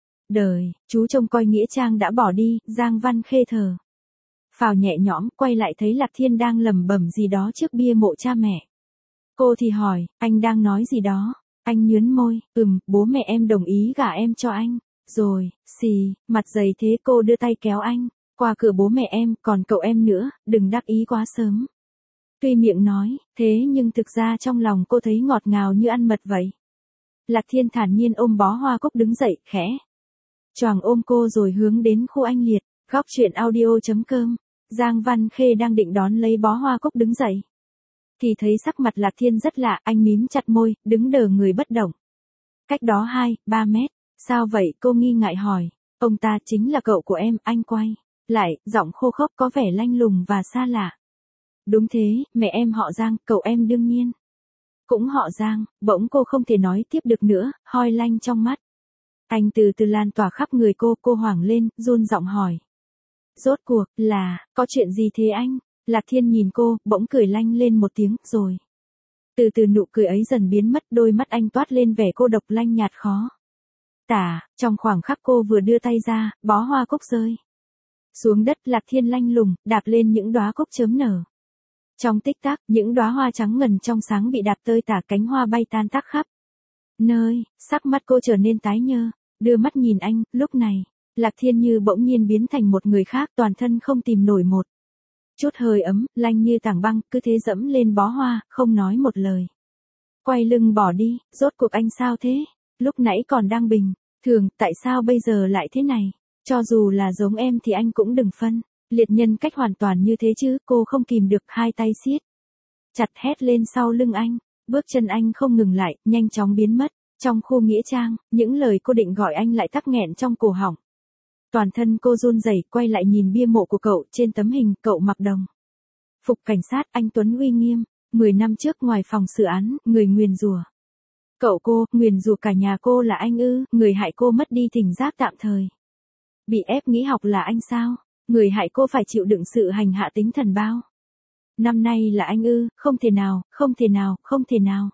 A: đời. Chú trông coi nghĩa trang đã bỏ đi, Giang Văn Khê thở phào nhẹ nhõm, quay lại thấy Lạc Thiên đang lẩm bẩm gì đó trước bia mộ cha mẹ. Cô thì hỏi, anh đang nói gì đó? Anh nhướn môi, ừm, bố mẹ em đồng ý gả em cho anh. Rồi, xì, mặt dày thế. Cô đưa tay kéo anh qua cửa bố mẹ em, còn cậu em nữa, đừng đắc ý quá sớm. Tuy miệng nói, thế nhưng thực ra trong lòng cô thấy ngọt ngào như ăn mật vậy. Lạc Thiên thản nhiên ôm bó hoa cúc đứng dậy, khẽ choàng ôm cô rồi hướng đến khu anh liệt. Góc truyện audio.com. Giang Văn Khê đang định đón lấy bó hoa cúc đứng dậy, thì thấy sắc mặt Lạc Thiên rất lạ, anh mím chặt môi, đứng đờ người bất động. Cách đó hai, ba mét. Sao vậy? Cô nghi ngại hỏi. Ông ta chính là cậu của em. Anh quay lại, giọng khô khốc có vẻ lanh lùng và xa lạ. Đúng thế, mẹ em họ Giang, cậu em đương nhiên cũng họ Giang. Bỗng cô không thể nói tiếp được nữa, hoi lanh trong mắt anh từ từ lan tỏa khắp người cô. Cô hoảng lên, run giọng hỏi. Rốt cuộc, là, có chuyện gì thế anh? Lạc Thiên nhìn cô, bỗng cười lanh lên một tiếng, rồi từ từ nụ cười ấy dần biến mất, đôi mắt anh toát lên vẻ cô độc lanh nhạt khó tả. Trong khoảng khắc cô vừa đưa tay ra, bó hoa cúc rơi xuống đất. Lạc Thiên lanh lùng, đạp lên những đóa cúc chớm nở. Trong tích tắc, những đóa hoa trắng ngần trong sáng bị đạp tơi tả, cánh hoa bay tan tác khắp nơi. Sắc mắt cô trở nên tái nhơ, đưa mắt nhìn anh. Lúc này, Lạc Thiên như bỗng nhiên biến thành một người khác, toàn thân không tìm nổi một chút hơi ấm, lanh như tảng băng, cứ thế dẫm lên bó hoa, không nói một lời. Quay lưng bỏ đi. Rốt cuộc anh sao thế? Lúc nãy còn đang bình thường, tại sao bây giờ lại thế này? Cho dù là giống em thì anh cũng đừng phân liệt nhân cách hoàn toàn như thế chứ. Cô không kìm được, hai tay siết chặt hét lên sau lưng anh. Bước chân anh không ngừng lại, nhanh chóng biến mất. Trong khu nghĩa trang, những lời cô định gọi anh lại tắc nghẹn trong cổ họng. Toàn thân cô run rẩy, quay lại nhìn bia mộ của cậu. Trên tấm hình, cậu mặc đồng phục cảnh sát, anh tuấn uy nghiêm. Mười năm trước ngoài phòng xử án, người nguyền rủa cậu cô, nguyền rủa cả nhà cô là anh ư? Người hại cô mất đi thính giác tạm thời, bị ép nghỉ học là anh sao? Người hại cô phải chịu đựng sự hành hạ tinh thần bao năm nay là anh ư? Không thể nào, không thể nào, không thể nào.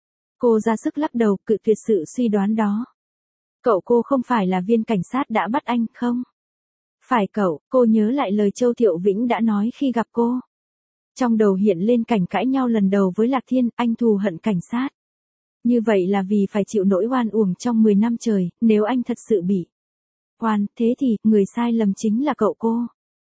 A: Cô ra sức lắc đầu, cự tuyệt sự suy đoán đó. Cậu cô không phải là viên cảnh sát đã bắt anh, không? Phải cậu. Cô nhớ lại lời Châu Thiệu Vĩnh đã nói khi gặp cô. Trong đầu hiện lên cảnh cãi nhau lần đầu với Lạc Thiên, anh thù hận cảnh sát. Như vậy là vì phải chịu nỗi oan uổng trong mười năm trời. Nếu anh thật sự bị oan, thế thì, người sai lầm chính là cậu cô.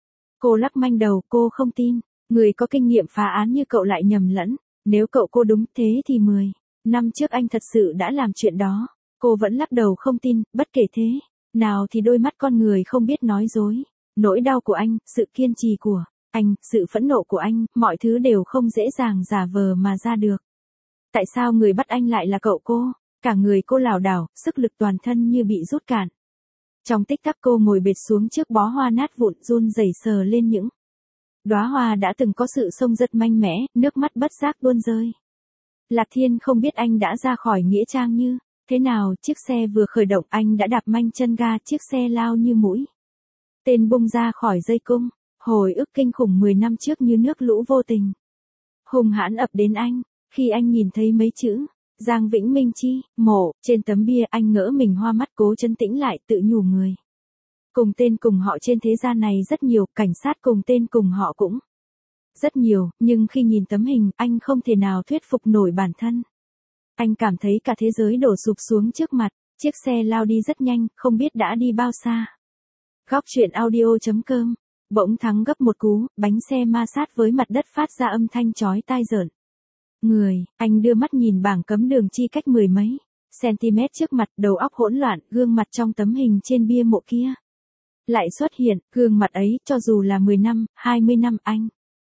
A: Cô lắc manh đầu, cô không tin. Người có kinh nghiệm phá án như cậu lại nhầm lẫn. Nếu cậu cô đúng, thế thì mười năm trước anh thật sự đã làm chuyện đó. Cô vẫn lắc đầu không tin. Bất kể thế nào thì đôi mắt con người không biết nói dối. Nỗi đau của anh, sự kiên trì của anh, sự phẫn nộ của anh, mọi thứ đều không dễ dàng giả vờ mà ra được. Tại sao người bắt anh lại là cậu cô? Cả người cô lảo đảo, sức lực toàn thân như bị rút cạn. Trong tích tắc cô ngồi bệt xuống trước bó hoa nát vụn, run rẩy sờ lên những đóa hoa đã từng có sự xông rất mạnh mẽ, nước mắt bất giác tuôn rơi. Lạc Thiên không biết anh đã ra khỏi nghĩa trang như thế nào. Chiếc xe vừa khởi động, anh đã đạp manh chân ga, chiếc xe lao như mũi tên bung ra khỏi dây cung. Hồi ức kinh khủng mười năm trước như nước lũ vô tình hùng hãn ập đến anh. Khi anh nhìn thấy mấy chữ Giang Vĩnh Minh Chi, mộ, trên tấm bia, anh ngỡ mình hoa mắt, cố trấn tĩnh lại, tự nhủ người cùng tên cùng họ trên thế gian này rất nhiều, cảnh sát cùng tên cùng họ cũng rất nhiều, nhưng khi nhìn tấm hình, anh không thể nào thuyết phục nổi bản thân. Anh cảm thấy cả thế giới đổ sụp xuống trước mặt. Chiếc xe lao đi rất nhanh, không biết đã đi bao xa. Góc truyện audio.com. Bỗng thắng gấp một cú, bánh xe ma sát với mặt đất phát ra âm thanh chói tai rợn người. Anh đưa mắt nhìn bảng cấm đường chi cách mười mấy cm trước mặt, đầu óc hỗn loạn. Gương mặt trong tấm hình trên bia mộ kia lại xuất hiện. Gương mặt ấy, cho dù là mười năm, hai mươi năm, anh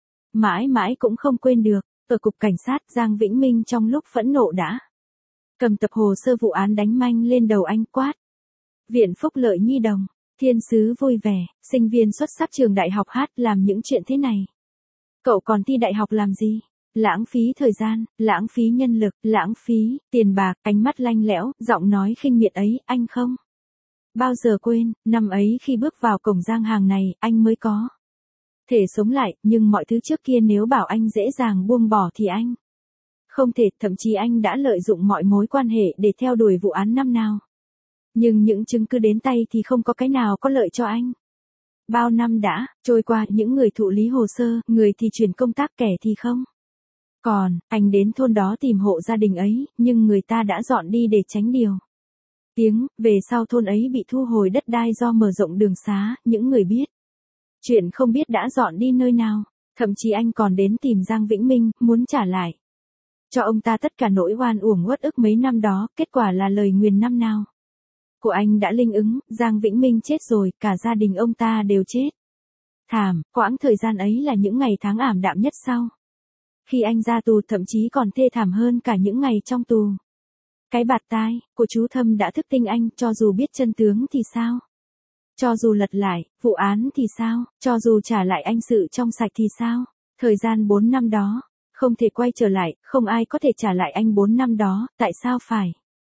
A: mãi mãi cũng không quên được. Ở cục cảnh sát, Giang Vĩnh Minh trong lúc phẫn nộ đã cầm tập hồ sơ vụ án đánh manh lên đầu anh, quát. Viện Phúc Lợi Nhi đồng, thiên sứ vui vẻ, sinh viên xuất sắc trường đại học hát làm những chuyện thế này. Cậu còn thi đại học làm gì? Lãng phí thời gian, lãng phí nhân lực, lãng phí tiền bạc. Ánh mắt lanh lẽo, giọng nói khinh miệt ấy, anh không bao giờ quên. Năm ấy khi bước vào cổng Giang Hàng này, anh mới có thể sống lại, nhưng mọi thứ trước kia nếu bảo anh dễ dàng buông bỏ thì anh Không thể, thậm chí anh đã lợi dụng mọi mối quan hệ để theo đuổi vụ án năm nào. Nhưng những chứng cứ đến tay thì không có cái nào có lợi cho anh. Bao năm đã trôi qua, những người thụ lý hồ sơ, người thì chuyển công tác, kẻ thì không. Còn, anh đến thôn đó tìm hộ gia đình ấy, nhưng người ta đã dọn đi để tránh điều tiếng, về sau thôn ấy bị thu hồi đất đai do mở rộng đường xá, những người biết chuyện không biết đã dọn đi nơi nào. Thậm chí anh còn đến tìm Giang Vĩnh Minh, muốn trả lại cho ông ta tất cả nỗi oan uổng uất ức mấy năm đó, kết quả là lời nguyền năm nào của anh đã linh ứng, Giang Vĩnh Minh chết rồi, cả gia đình ông ta đều chết. Thảm, quãng thời gian ấy là những ngày tháng ảm đạm nhất sau khi anh ra tù, thậm chí còn thê thảm hơn cả những ngày trong tù. Cái bạt tai của chú Thâm đã thức tinh anh, cho dù biết chân tướng thì sao? Cho dù lật lại vụ án thì sao? Cho dù trả lại anh sự trong sạch thì sao? Thời gian bốn năm đó không thể quay trở lại, không ai có thể trả lại anh bốn năm đó, tại sao phải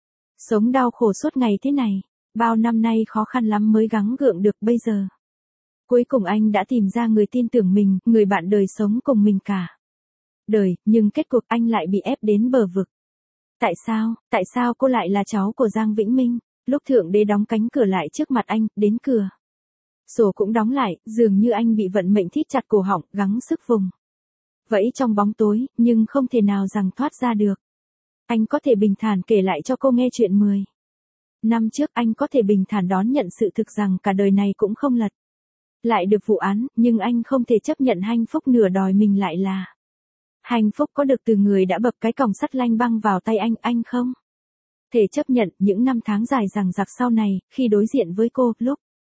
A: sống đau khổ suốt ngày thế này? Bao năm nay khó khăn lắm mới gắng gượng được, bây giờ cuối cùng anh đã tìm ra người tin tưởng mình, người bạn đời sống cùng mình cả đời, nhưng kết cuộc anh lại bị ép đến bờ vực. Tại sao, tại sao cô lại là cháu của Giang Vĩnh Minh? Lúc Thượng Đế đóng cánh cửa lại trước mặt anh, đến cửa sổ cũng đóng lại, dường như anh bị vận mệnh thít chặt cổ họng, gắng sức vùng vẫy trong bóng tối, nhưng không thể nào rằng thoát ra được. Anh có thể bình thản kể lại cho cô nghe chuyện mười năm trước, anh có thể bình thản đón nhận sự thực rằng cả đời này cũng không lật lại được vụ án, nhưng anh không thể chấp nhận hạnh phúc nửa đòi mình lại là hạnh phúc có được từ người đã bập cái còng sắt lanh băng vào tay anh, anh không thể chấp nhận những năm tháng dài dằng dặc sau này, khi đối diện với cô, lúc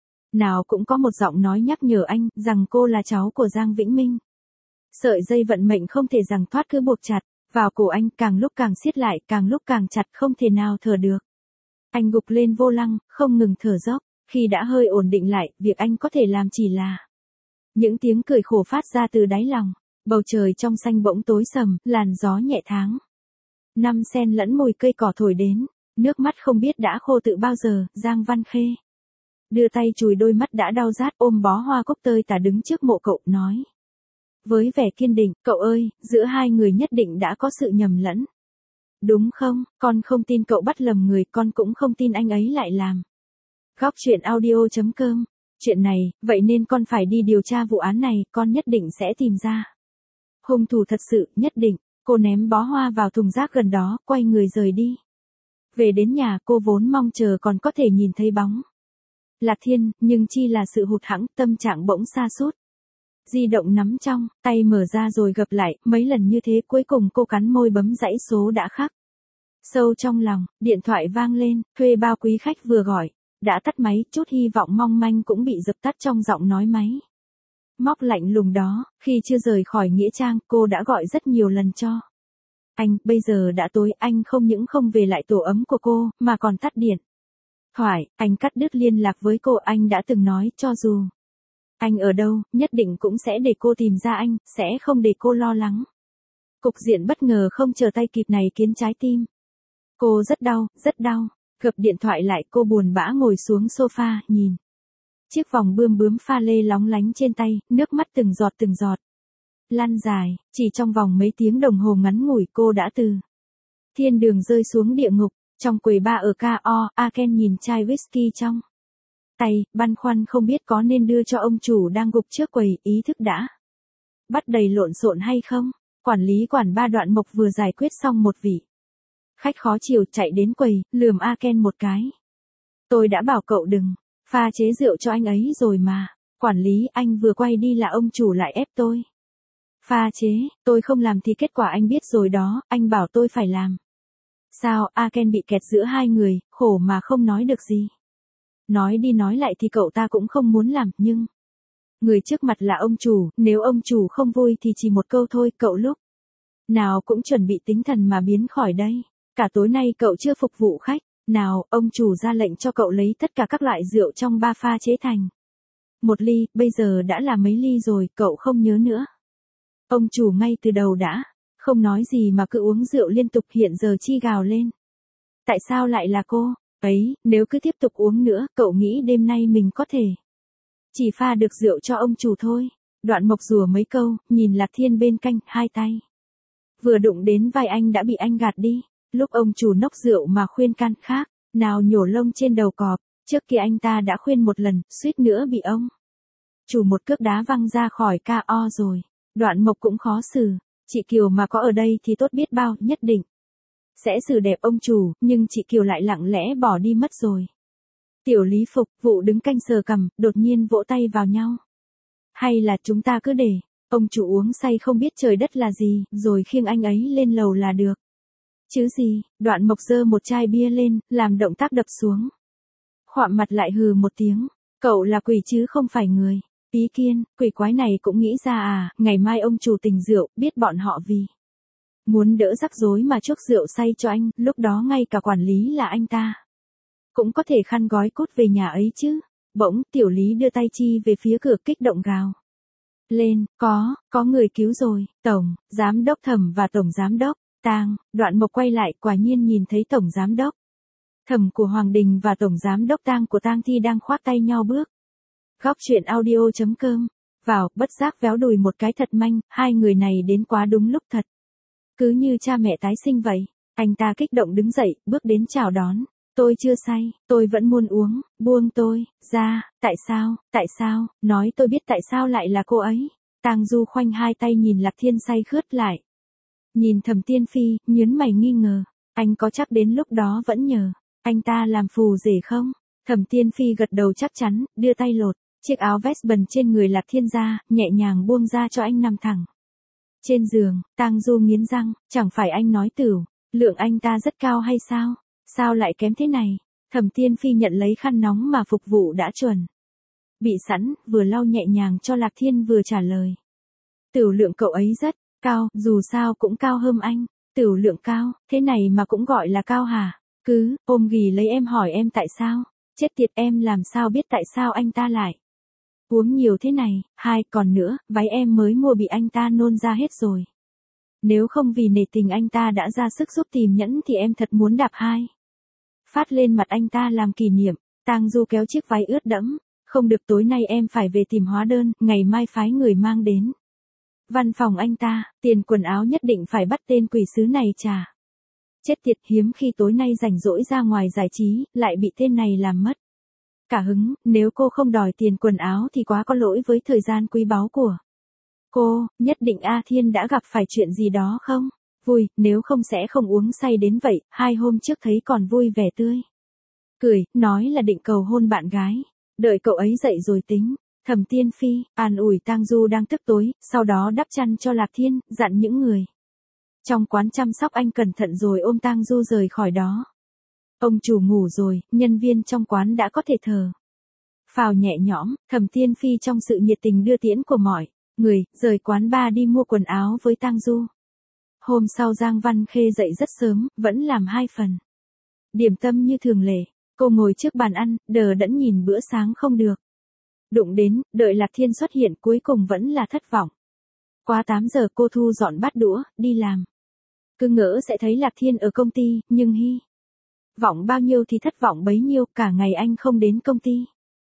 A: nào cũng có một giọng nói nhắc nhở anh, rằng cô là cháu của Giang Vĩnh Minh. Sợi dây vận mệnh không thể giằng thoát cứ buộc chặt vào cổ anh, càng lúc càng siết lại, càng lúc càng chặt, không thể nào thở được. Anh gục lên vô lăng, không ngừng thở dốc. Khi đã hơi ổn định lại, việc anh có thể làm chỉ là những tiếng cười khổ phát ra từ đáy lòng. Bầu trời trong xanh bỗng tối sầm, làn gió nhẹ tháng năm xen lẫn mùi cây cỏ thổi đến. Nước mắt không biết đã khô từ bao giờ. Giang Văn Khê đưa tay chùi đôi mắt đã đau rát, ôm bó hoa cúc tơi tả đứng trước mộ cậu, nói với vẻ kiên định, cậu ơi, giữa hai người nhất định đã có sự nhầm lẫn. Đúng không? Con không tin cậu bắt lầm người, con cũng không tin anh ấy lại làm. Góc chuyện audio chấm com. Chuyện này, vậy nên con phải đi điều tra vụ án này, con nhất định sẽ tìm ra hung thủ thật sự, nhất định. Cô ném bó hoa vào thùng rác gần đó, quay người rời đi. Về đến nhà, cô vốn mong chờ còn có thể nhìn thấy bóng Lạc Thiên, nhưng chi là sự hụt hẫng, tâm trạng bỗng sa sút. Di động nắm trong tay mở ra rồi gập lại, mấy lần như thế cuối cùng cô cắn môi bấm dãy số đã khắc sâu trong lòng. Điện thoại vang lên, thuê bao quý khách vừa gọi. Đã tắt máy, chút hy vọng mong manh cũng bị dập tắt trong giọng nói máy móc lạnh lùng đó. Khi chưa rời khỏi nghĩa trang, cô đã gọi rất nhiều lần cho anh. Bây giờ đã tối, anh không những không về lại tổ ấm của cô, mà còn tắt điện thoại. Anh cắt đứt liên lạc với cô. Anh đã từng nói, cho dù anh ở đâu, nhất định cũng sẽ để cô tìm ra anh, sẽ không để cô lo lắng. Cục diện bất ngờ không chờ tay kịp này khiến trái tim cô rất đau, rất đau. Gập điện thoại lại, cô buồn bã ngồi xuống sofa, nhìn chiếc vòng bươm bướm pha lê lóng lánh trên tay, nước mắt từng giọt từng giọt lăn dài. Chỉ trong vòng mấy tiếng đồng hồ ngắn ngủi, cô đã từ thiên đường rơi xuống địa ngục. Trong quầy bar ở ca o, Aken nhìn chai whisky trong tay, băn khoăn không biết có nên đưa cho ông chủ đang gục trước quầy. Ý thức đã bắt đầy lộn xộn hay không. Quản lý quản ba Đoạn Mộc vừa giải quyết xong một vị khách khó chịu, chạy đến quầy, lườm Aken một cái. Tôi đã bảo cậu đừng pha chế rượu cho anh ấy rồi mà. Quản lý, anh vừa quay đi là ông chủ lại ép tôi pha chế. Tôi không làm thì kết quả anh biết rồi đó, anh bảo tôi phải làm. Sao? Aken bị kẹt giữa hai người, khổ mà không nói được gì. Nói đi nói lại thì cậu ta cũng không muốn làm, nhưng người trước mặt là ông chủ, nếu ông chủ không vui thì chỉ một câu thôi, cậu lúc nào cũng chuẩn bị tinh thần mà biến khỏi đây. Cả tối nay cậu chưa phục vụ khách nào, ông chủ ra lệnh cho cậu lấy tất cả các loại rượu trong ba pha chế thành một ly, bây giờ đã là mấy ly rồi, cậu không nhớ nữa. Ông chủ ngay từ đầu đã không nói gì mà cứ uống rượu liên tục, hiện giờ chi gào lên. Tại sao lại là cô? Ấy, nếu cứ tiếp tục uống nữa, cậu nghĩ đêm nay mình có thể chỉ pha được rượu cho ông chủ thôi. Đoạn Mộc rủa mấy câu, nhìn Lạc Thiên bên cạnh, hai tay Vừa đụng đến vai anh đã bị anh gạt đi. Lúc ông chủ nốc rượu mà khuyên can khác, nào nhổ lông trên đầu cọp, trước kia anh ta đã khuyên một lần, suýt nữa bị ông chủ một cước đá văng ra khỏi ca o rồi. Đoạn Mộc cũng khó xử, chị Kiều mà có ở đây thì tốt biết bao, nhất định sẽ xử đẹp ông chủ, nhưng chị Kiều lại lặng lẽ bỏ đi mất rồi. Tiểu Lý phục, vụ đứng canh sờ cằm, đột nhiên vỗ tay vào nhau. Hay là chúng ta cứ để ông chủ uống say không biết trời đất là gì, rồi khiêng anh ấy lên lầu là được. Chứ gì, Đoạn Mộc giơ một chai bia lên, làm động tác đập xuống. Khoạm mặt lại hừ một tiếng, cậu là quỷ chứ không phải người. Ý Kiên, quỷ quái này cũng nghĩ ra à, ngày mai ông chủ tỉnh rượu, biết bọn họ vì muốn đỡ rắc rối mà chuốc rượu say cho anh, lúc đó ngay cả quản lý là anh ta cũng có thể khăn gói cốt về nhà ấy chứ. Bỗng, Tiểu Lý đưa tay chi về phía cửa kích động gào lên, có, có người cứu rồi, Tổng, Giám đốc Thẩm và Tổng Giám đốc Tang. Đoạn Mộc quay lại, quả nhiên nhìn thấy Tổng Giám đốc Thẩm của Hoàng Đình và Tổng Giám đốc Tang của Tang Thi đang khoác tay nhau bước. Góc truyện audio chấm com. Vào, bất giác véo đùi một cái thật manh, hai người này đến quá đúng lúc thật. Cứ như cha mẹ tái sinh vậy. Anh ta kích động đứng dậy, bước đến chào đón. Tôi chưa say, tôi vẫn muốn uống, buông tôi ra, tại sao, tại sao, nói tôi biết tại sao lại là cô ấy. Tang Du khoanh hai tay nhìn Lạc Thiên say khướt lại. Nhìn Thẩm Tiên Phi, nhớn mày nghi ngờ, anh có chắc đến lúc đó vẫn nhờ anh ta làm phù rể không? Thẩm Tiên Phi gật đầu chắc chắn, đưa tay lột chiếc áo vest bần trên người Lạc Thiên ra, nhẹ nhàng buông ra cho anh nằm thẳng trên giường. Tang Du nghiến răng, chẳng phải anh nói tửu lượng anh ta rất cao hay sao? Sao lại kém thế này? Thẩm Tiên Phi nhận lấy khăn nóng mà phục vụ đã chuẩn bị sẵn, vừa lau nhẹ nhàng cho Lạc Thiên vừa trả lời. Tửu lượng cậu ấy rất cao, dù sao cũng cao hơn anh. Tửu lượng cao, thế này mà cũng gọi là cao hả? Cứ ôm ghì lấy em hỏi em tại sao? Chết tiệt, em làm sao biết tại sao anh ta lại uống nhiều thế này? Hai, còn nữa, váy em mới mua bị anh ta nôn ra hết rồi. Nếu không vì nể tình anh ta đã ra sức giúp tìm nhẫn thì em thật muốn đạp hai phát lên mặt anh ta làm kỷ niệm. Tang Du kéo chiếc váy ướt đẫm. Không được, tối nay em phải về tìm hóa đơn, ngày mai phái người mang đến văn phòng anh ta, tiền quần áo nhất định phải bắt tên quỷ sứ này trả. Chết tiệt, hiếm khi tối nay rảnh rỗi ra ngoài giải trí, lại bị tên này làm mất cả hứng. Nếu cô không đòi tiền quần áo thì quá có lỗi với thời gian quý báu của cô. Nhất định A Thiên đã gặp phải chuyện gì đó không? Vui, nếu không sẽ không uống say đến vậy. Hai hôm trước thấy còn vui vẻ tươi cười, nói là định cầu hôn bạn gái. Đợi cậu ấy dậy rồi tính. Thẩm Tiên Phi an ủi Tang Du đang tức tối, sau đó đắp chăn cho Lạc Thiên, dặn những người trong quán chăm sóc anh cẩn thận rồi ôm Tang Du rời khỏi đó. Ông chủ ngủ rồi, nhân viên trong quán đã có thể thở phào nhẹ nhõm. Thẩm Tiên Phi trong sự nhiệt tình đưa tiễn của mọi người, rời quán bar đi mua quần áo với Tang Du. Hôm sau Giang Văn Khê dậy rất sớm, vẫn làm hai phần điểm tâm như thường lệ. Cô ngồi trước bàn ăn, đờ đẫn nhìn bữa sáng không được đụng đến, đợi Lạc Thiên xuất hiện cuối cùng vẫn là thất vọng. Qua tám giờ cô thu dọn bát đũa, đi làm. Cứ ngỡ sẽ thấy Lạc Thiên ở công ty, nhưng hy vọng bao nhiêu thì thất vọng bấy nhiêu, cả ngày anh không đến công ty.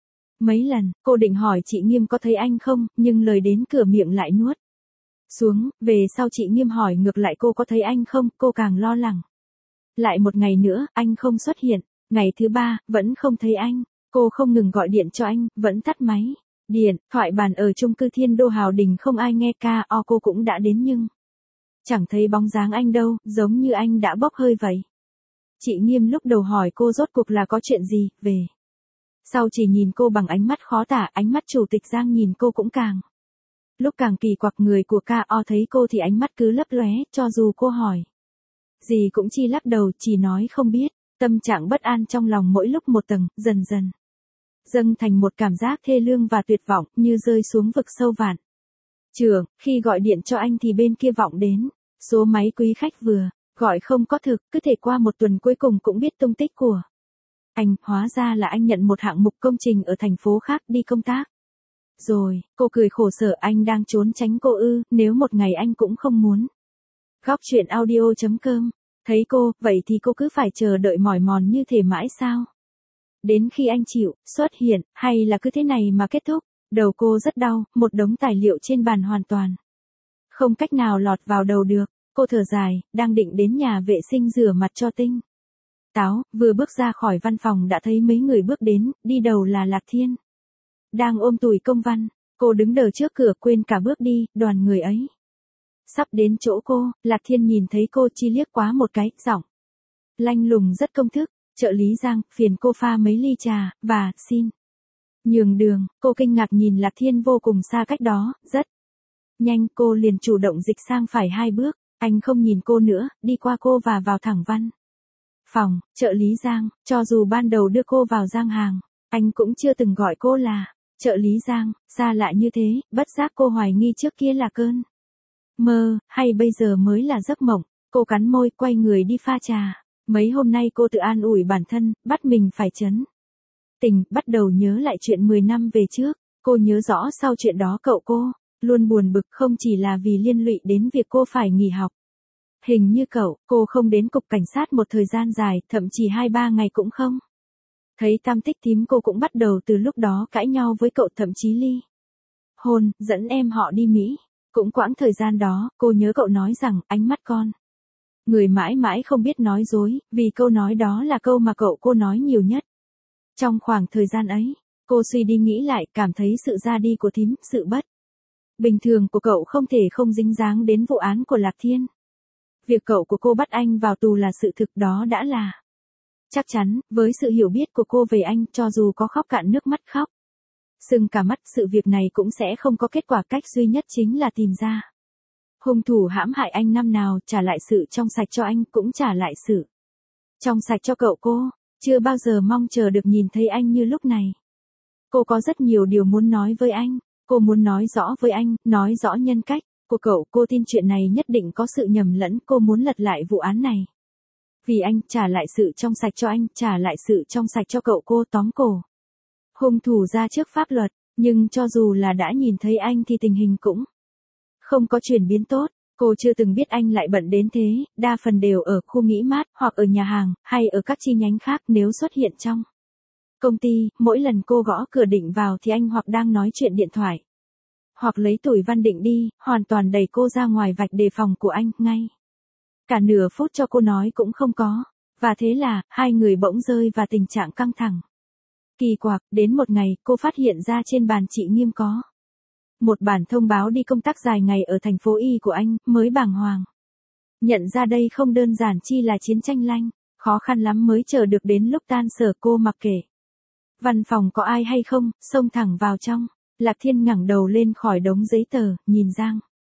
A: Mấy lần, cô định hỏi chị Nghiêm có thấy anh không, nhưng lời đến cửa miệng lại nuốt xuống. Về sau chị Nghiêm hỏi ngược lại cô có thấy anh không, cô càng lo lắng. Lại một ngày nữa, anh không xuất hiện. Ngày thứ ba, vẫn không thấy anh. Cô không ngừng gọi điện cho anh, vẫn tắt máy điện thoại bàn ở chung cư Thiên Đô Hào Đình không ai nghe ca o. Cô cũng đã đến nhưng chẳng thấy bóng dáng anh đâu, giống như anh đã bốc hơi vậy. Chị Nghiêm lúc đầu hỏi cô rốt cuộc là có chuyện gì, về sau chỉ nhìn cô bằng ánh mắt khó tả. Ánh mắt chủ tịch Giang nhìn cô cũng càng lúc càng kỳ quặc. Người của ca o thấy cô thì ánh mắt cứ lấp lóe, cho dù cô hỏi gì cũng chỉ lắc đầu, chỉ nói không biết. Tâm trạng bất an trong lòng mỗi lúc một tầng, dần dần dâng thành một cảm giác thê lương và tuyệt vọng, như rơi xuống vực sâu vạn trượng. Khi gọi điện cho anh thì bên kia vọng đến số máy quý khách vừa gọi không có thực. Cứ thể qua một tuần cuối cùng cũng biết tung tích của anh. Hóa ra là anh nhận một hạng mục công trình ở thành phố khác đi công tác rồi. Cô cười khổ sở, anh đang trốn tránh cô ư? Nếu một ngày anh cũng không muốn. Góc truyện audio chấm com. Thấy cô, vậy thì cô cứ phải chờ đợi mỏi mòn như thế mãi sao? Đến khi anh chịu xuất hiện, hay là cứ thế này mà kết thúc? Đầu cô rất đau, một đống tài liệu trên bàn hoàn toàn không cách nào lọt vào đầu được. Cô thở dài, đang định đến nhà vệ sinh rửa mặt cho tinh táo, vừa bước ra khỏi văn phòng đã thấy mấy người bước đến, đi đầu là Lạc Thiên. Đang ôm tủi công văn, cô đứng đờ trước cửa quên cả bước đi, đoàn người ấy. Sắp đến chỗ cô, Lạc Thiên nhìn thấy cô chi liếc quá một cái, giọng lanh lùng rất công thức, trợ lý Giang, phiền cô pha mấy ly trà, và, xin. Nhường đường, cô kinh ngạc nhìn Lạc Thiên vô cùng xa cách đó, rất nhanh cô liền chủ động dịch sang phải hai bước, anh không nhìn cô nữa, đi qua cô và vào thẳng văn phòng, trợ lý Giang, cho dù ban đầu đưa cô vào Giang hàng, anh cũng chưa từng gọi cô là trợ lý Giang, xa lạ như thế, bất giác cô hoài nghi trước kia là cơn mơ, hay bây giờ mới là giấc mộng, cô cắn môi quay người đi pha trà. Mấy hôm nay cô tự an ủi bản thân, bắt mình phải chấn tình, bắt đầu nhớ lại chuyện mười năm về trước, cô nhớ rõ sau chuyện đó cậu cô luôn buồn bực không chỉ là vì liên lụy đến việc cô phải nghỉ học. Hình như cậu, cô không đến cục cảnh sát một thời gian dài, thậm chí hai ba ngày cũng không. Thấy tam tích tím cô cũng bắt đầu từ lúc đó cãi nhau với cậu thậm chí ly hôn, dẫn em họ đi Mỹ. Cũng quãng thời gian đó, cô nhớ cậu nói rằng, ánh mắt con người mãi mãi không biết nói dối, vì câu nói đó là câu mà cậu cô nói nhiều nhất. Trong khoảng thời gian ấy, cô suy đi nghĩ lại, cảm thấy sự ra đi của thím, sự bất bình thường của cậu không thể không dính dáng đến vụ án của Lạc Thiên. Việc cậu của cô bắt anh vào tù là sự thực, đó đã là chắc chắn, với sự hiểu biết của cô về anh, cho dù có khóc cạn nước mắt khóc sưng cả mắt, sự việc này cũng sẽ không có kết quả, cách duy nhất chính là tìm ra hung thủ hãm hại anh năm nào, trả lại sự trong sạch cho anh, cũng trả lại sự trong sạch cho cậu cô. Chưa bao giờ mong chờ được nhìn thấy anh như lúc này. Cô có rất nhiều điều muốn nói với anh, cô muốn nói rõ với anh, nói rõ nhân cách của cậu, cô tin chuyện này nhất định có sự nhầm lẫn, cô muốn lật lại vụ án này. Vì anh, trả lại sự trong sạch cho anh, trả lại sự trong sạch cho cậu cô, tóm cổ hung thủ ra trước pháp luật, nhưng cho dù là đã nhìn thấy anh thì tình hình cũng không có chuyển biến tốt. Cô chưa từng biết anh lại bận đến thế, đa phần đều ở khu nghỉ mát, hoặc ở nhà hàng, hay ở các chi nhánh khác. Nếu xuất hiện trong công ty, mỗi lần cô gõ cửa định vào thì anh hoặc đang nói chuyện điện thoại, hoặc lấy tủi văn định đi, hoàn toàn đẩy cô ra ngoài vạch đề phòng của anh, ngay cả nửa phút cho cô nói cũng không có. Và thế là, hai người bỗng rơi vào tình trạng căng thẳng. Kỳ quặc, đến một ngày, cô phát hiện ra trên bàn chị Nghiêm có một bản thông báo đi công tác dài ngày ở thành phố Y của anh, mới bàng hoàng. Nhận ra đây không đơn giản chi là chiến tranh lạnh, khó khăn lắm mới chờ được đến lúc tan sở, cô mặc kệ văn phòng có ai hay không, xông thẳng vào trong. Lạc Thiên ngẩng đầu lên khỏi đống giấy tờ, nhìn Giang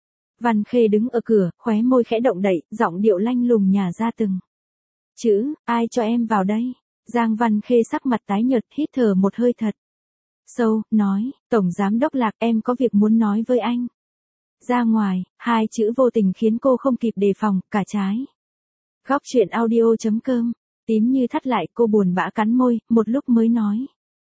A: Văn Khê đứng ở cửa, khóe môi khẽ động đậy, giọng điệu lanh lùng nhả ra từng chữ, ai cho em vào đây? Giang Văn Khê sắc mặt tái nhợt, hít thở một hơi thật sâu, nói, Tổng Giám Đốc Lạc, em có việc muốn nói với anh. Ra ngoài, hai chữ vô tình khiến cô không kịp đề phòng, cả trái. Góc truyện audio.com, tím như thắt lại, cô buồn bã cắn môi, một lúc mới nói.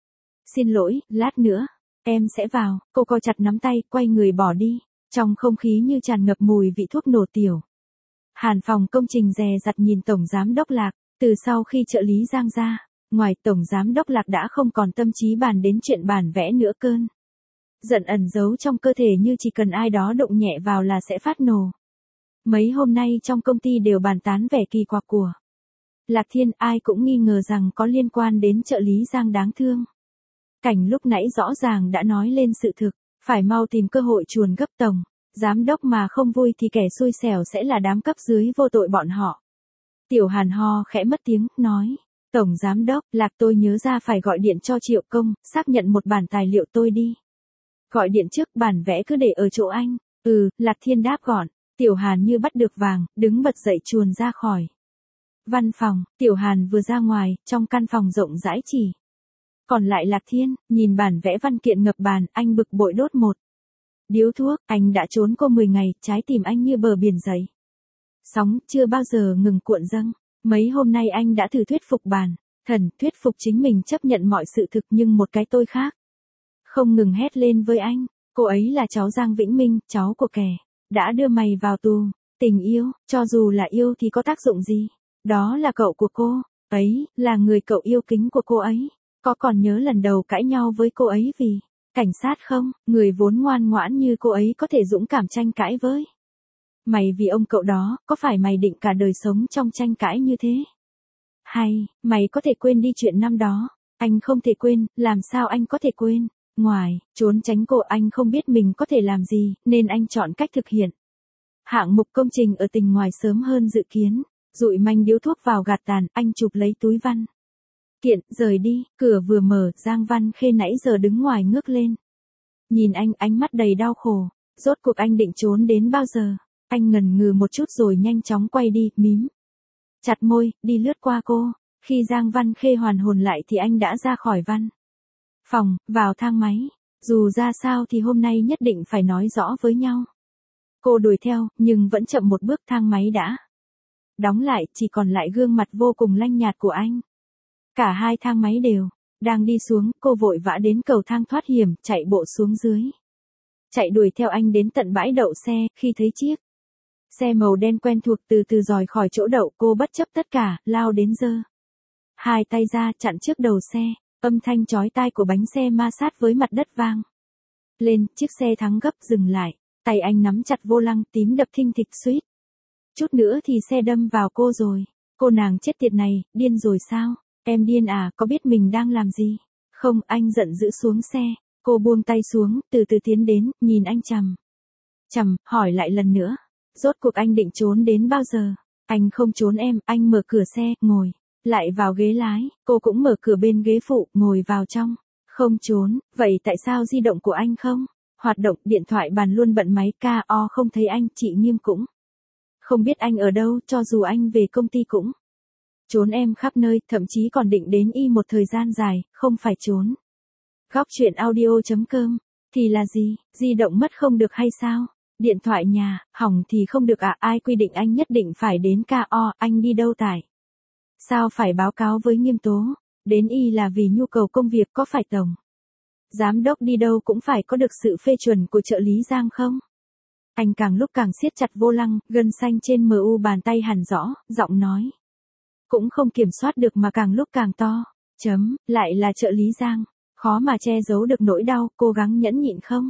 A: Xin lỗi, lát nữa, em sẽ vào. Cô co chặt nắm tay, quay người bỏ đi. Trong không khí như tràn ngập mùi vị thuốc nổ tiểu. Hàn phòng công trình dè dặt nhìn Tổng Giám Đốc Lạc, từ sau khi trợ lý Giang ra. Ngoài Tổng Giám Đốc Lạc đã không còn tâm trí bàn đến chuyện bản vẽ nữa, cơn giận ẩn giấu trong cơ thể như chỉ cần ai đó đụng nhẹ vào là sẽ phát nổ. Mấy hôm nay trong công ty đều bàn tán vẻ kỳ quặc của Lạc Thiên, ai cũng nghi ngờ rằng có liên quan đến trợ lý Giang đáng thương. Cảnh lúc nãy rõ ràng đã nói lên sự thực, phải mau tìm cơ hội chuồn gấp. Tổng Giám Đốc mà không vui thì kẻ xui xẻo sẽ là đám cấp dưới vô tội bọn họ. Tiểu Hàn ho khẽ mất tiếng, nói. Tổng Giám Đốc, Lạc, tôi nhớ ra phải gọi điện cho Triệu Công, xác nhận một bản tài liệu tôi đi. Gọi điện trước, bản vẽ cứ để ở chỗ anh. Ừ, Lạc Thiên đáp gọn. Tiểu Hàn như bắt được vàng, đứng bật dậy chuồn ra khỏi văn phòng. Tiểu Hàn vừa ra ngoài, trong căn phòng rộng rãi chỉ còn lại Lạc Thiên, nhìn bản vẽ văn kiện ngập bàn, anh bực bội đốt một điếu thuốc. Anh đã trốn cô mười ngày, trái tim anh như bờ biển dậy sóng, chưa bao giờ ngừng cuộn dâng. Mấy hôm nay anh đã thử thuyết phục bản thần, thuyết phục chính mình chấp nhận mọi sự thực, nhưng một cái tôi khác không ngừng hét lên với anh. Cô ấy là cháu Giang Vĩnh Minh, cháu của kẻ đã đưa mày vào tù. Tình yêu, cho dù là yêu thì có tác dụng gì? Đó là cậu của cô, ấy, là người cậu yêu kính của cô ấy. Có còn nhớ lần đầu cãi nhau với cô ấy vì cảnh sát không? Người vốn ngoan ngoãn như cô ấy có thể dũng cảm tranh cãi với Mày vì ông cậu đó, có phải mày định cả đời sống trong tranh cãi như thế? Hay, mày có thể quên đi chuyện năm đó? Anh không thể quên, làm sao anh có thể quên? Ngoài, trốn tránh cô anh không biết mình có thể làm gì, nên anh chọn cách thực hiện. Hạng mục công trình ở tỉnh ngoài sớm hơn dự kiến. Dụi manh điếu thuốc vào gạt tàn, anh chụp lấy túi văn kiện, rời đi, cửa vừa mở, Giang Văn Khê nãy giờ đứng ngoài ngước lên. Nhìn anh, ánh mắt đầy đau khổ. Rốt cuộc anh định trốn đến bao giờ? Anh ngần ngừ một chút rồi nhanh chóng quay đi, mím chặt môi, đi lướt qua cô. Khi Giang Văn Khê hoàn hồn lại thì anh đã ra khỏi văn phòng, vào thang máy. Dù ra sao thì hôm nay nhất định phải nói rõ với nhau. Cô đuổi theo, nhưng vẫn chậm một bước, thang máy đã đóng lại, chỉ còn lại gương mặt vô cùng lanh nhạt của anh. Cả hai thang máy đều đang đi xuống, cô vội vã đến cầu thang thoát hiểm, chạy bộ xuống dưới. Chạy đuổi theo anh đến tận bãi đậu xe, khi thấy chiếc xe màu đen quen thuộc từ từ dòi khỏi chỗ đậu, cô bất chấp tất cả, lao đến giơ hai tay ra chặn trước đầu xe, âm thanh chói tai của bánh xe ma sát với mặt đất vang lên, chiếc xe thắng gấp dừng lại, tay anh nắm chặt vô lăng, tím đập thình thịch suýt chút nữa thì xe đâm vào cô rồi. Cô nàng chết tiệt này, điên rồi sao? Em điên à, có biết mình đang làm gì? Không, anh giận dữ xuống xe. Cô buông tay xuống, từ từ tiến đến, nhìn anh chằm chằm, hỏi lại lần nữa. Rốt cuộc anh định trốn đến bao giờ? Anh không trốn em, anh mở cửa xe, ngồi lại vào ghế lái, cô cũng mở cửa bên ghế phụ, ngồi vào trong. Không trốn, vậy tại sao di động của anh không hoạt động, điện thoại bàn luôn bận máy, ca o không thấy anh, chị Nghiêm cũng không biết anh ở đâu, cho dù anh về công ty cũng trốn em khắp nơi, thậm chí còn định đến y một thời gian dài, không phải trốn. Góc chuyện audio chấm com, thì là gì, di động mất không được hay sao? Điện thoại nhà, hỏng thì không được à, ai quy định anh nhất định phải đến ca o, anh đi đâu tại? Sao phải báo cáo với Nghiêm tố? Đến y là vì nhu cầu công việc, có phải tổng giám đốc đi đâu cũng phải có được sự phê chuẩn của trợ lý Giang không? Anh càng lúc càng siết chặt vô lăng, gân xanh trên mu bàn tay hằn rõ, giọng nói cũng không kiểm soát được mà càng lúc càng to. Chấm, lại là trợ lý Giang. Khó mà che giấu được nỗi đau, cố gắng nhẫn nhịn không?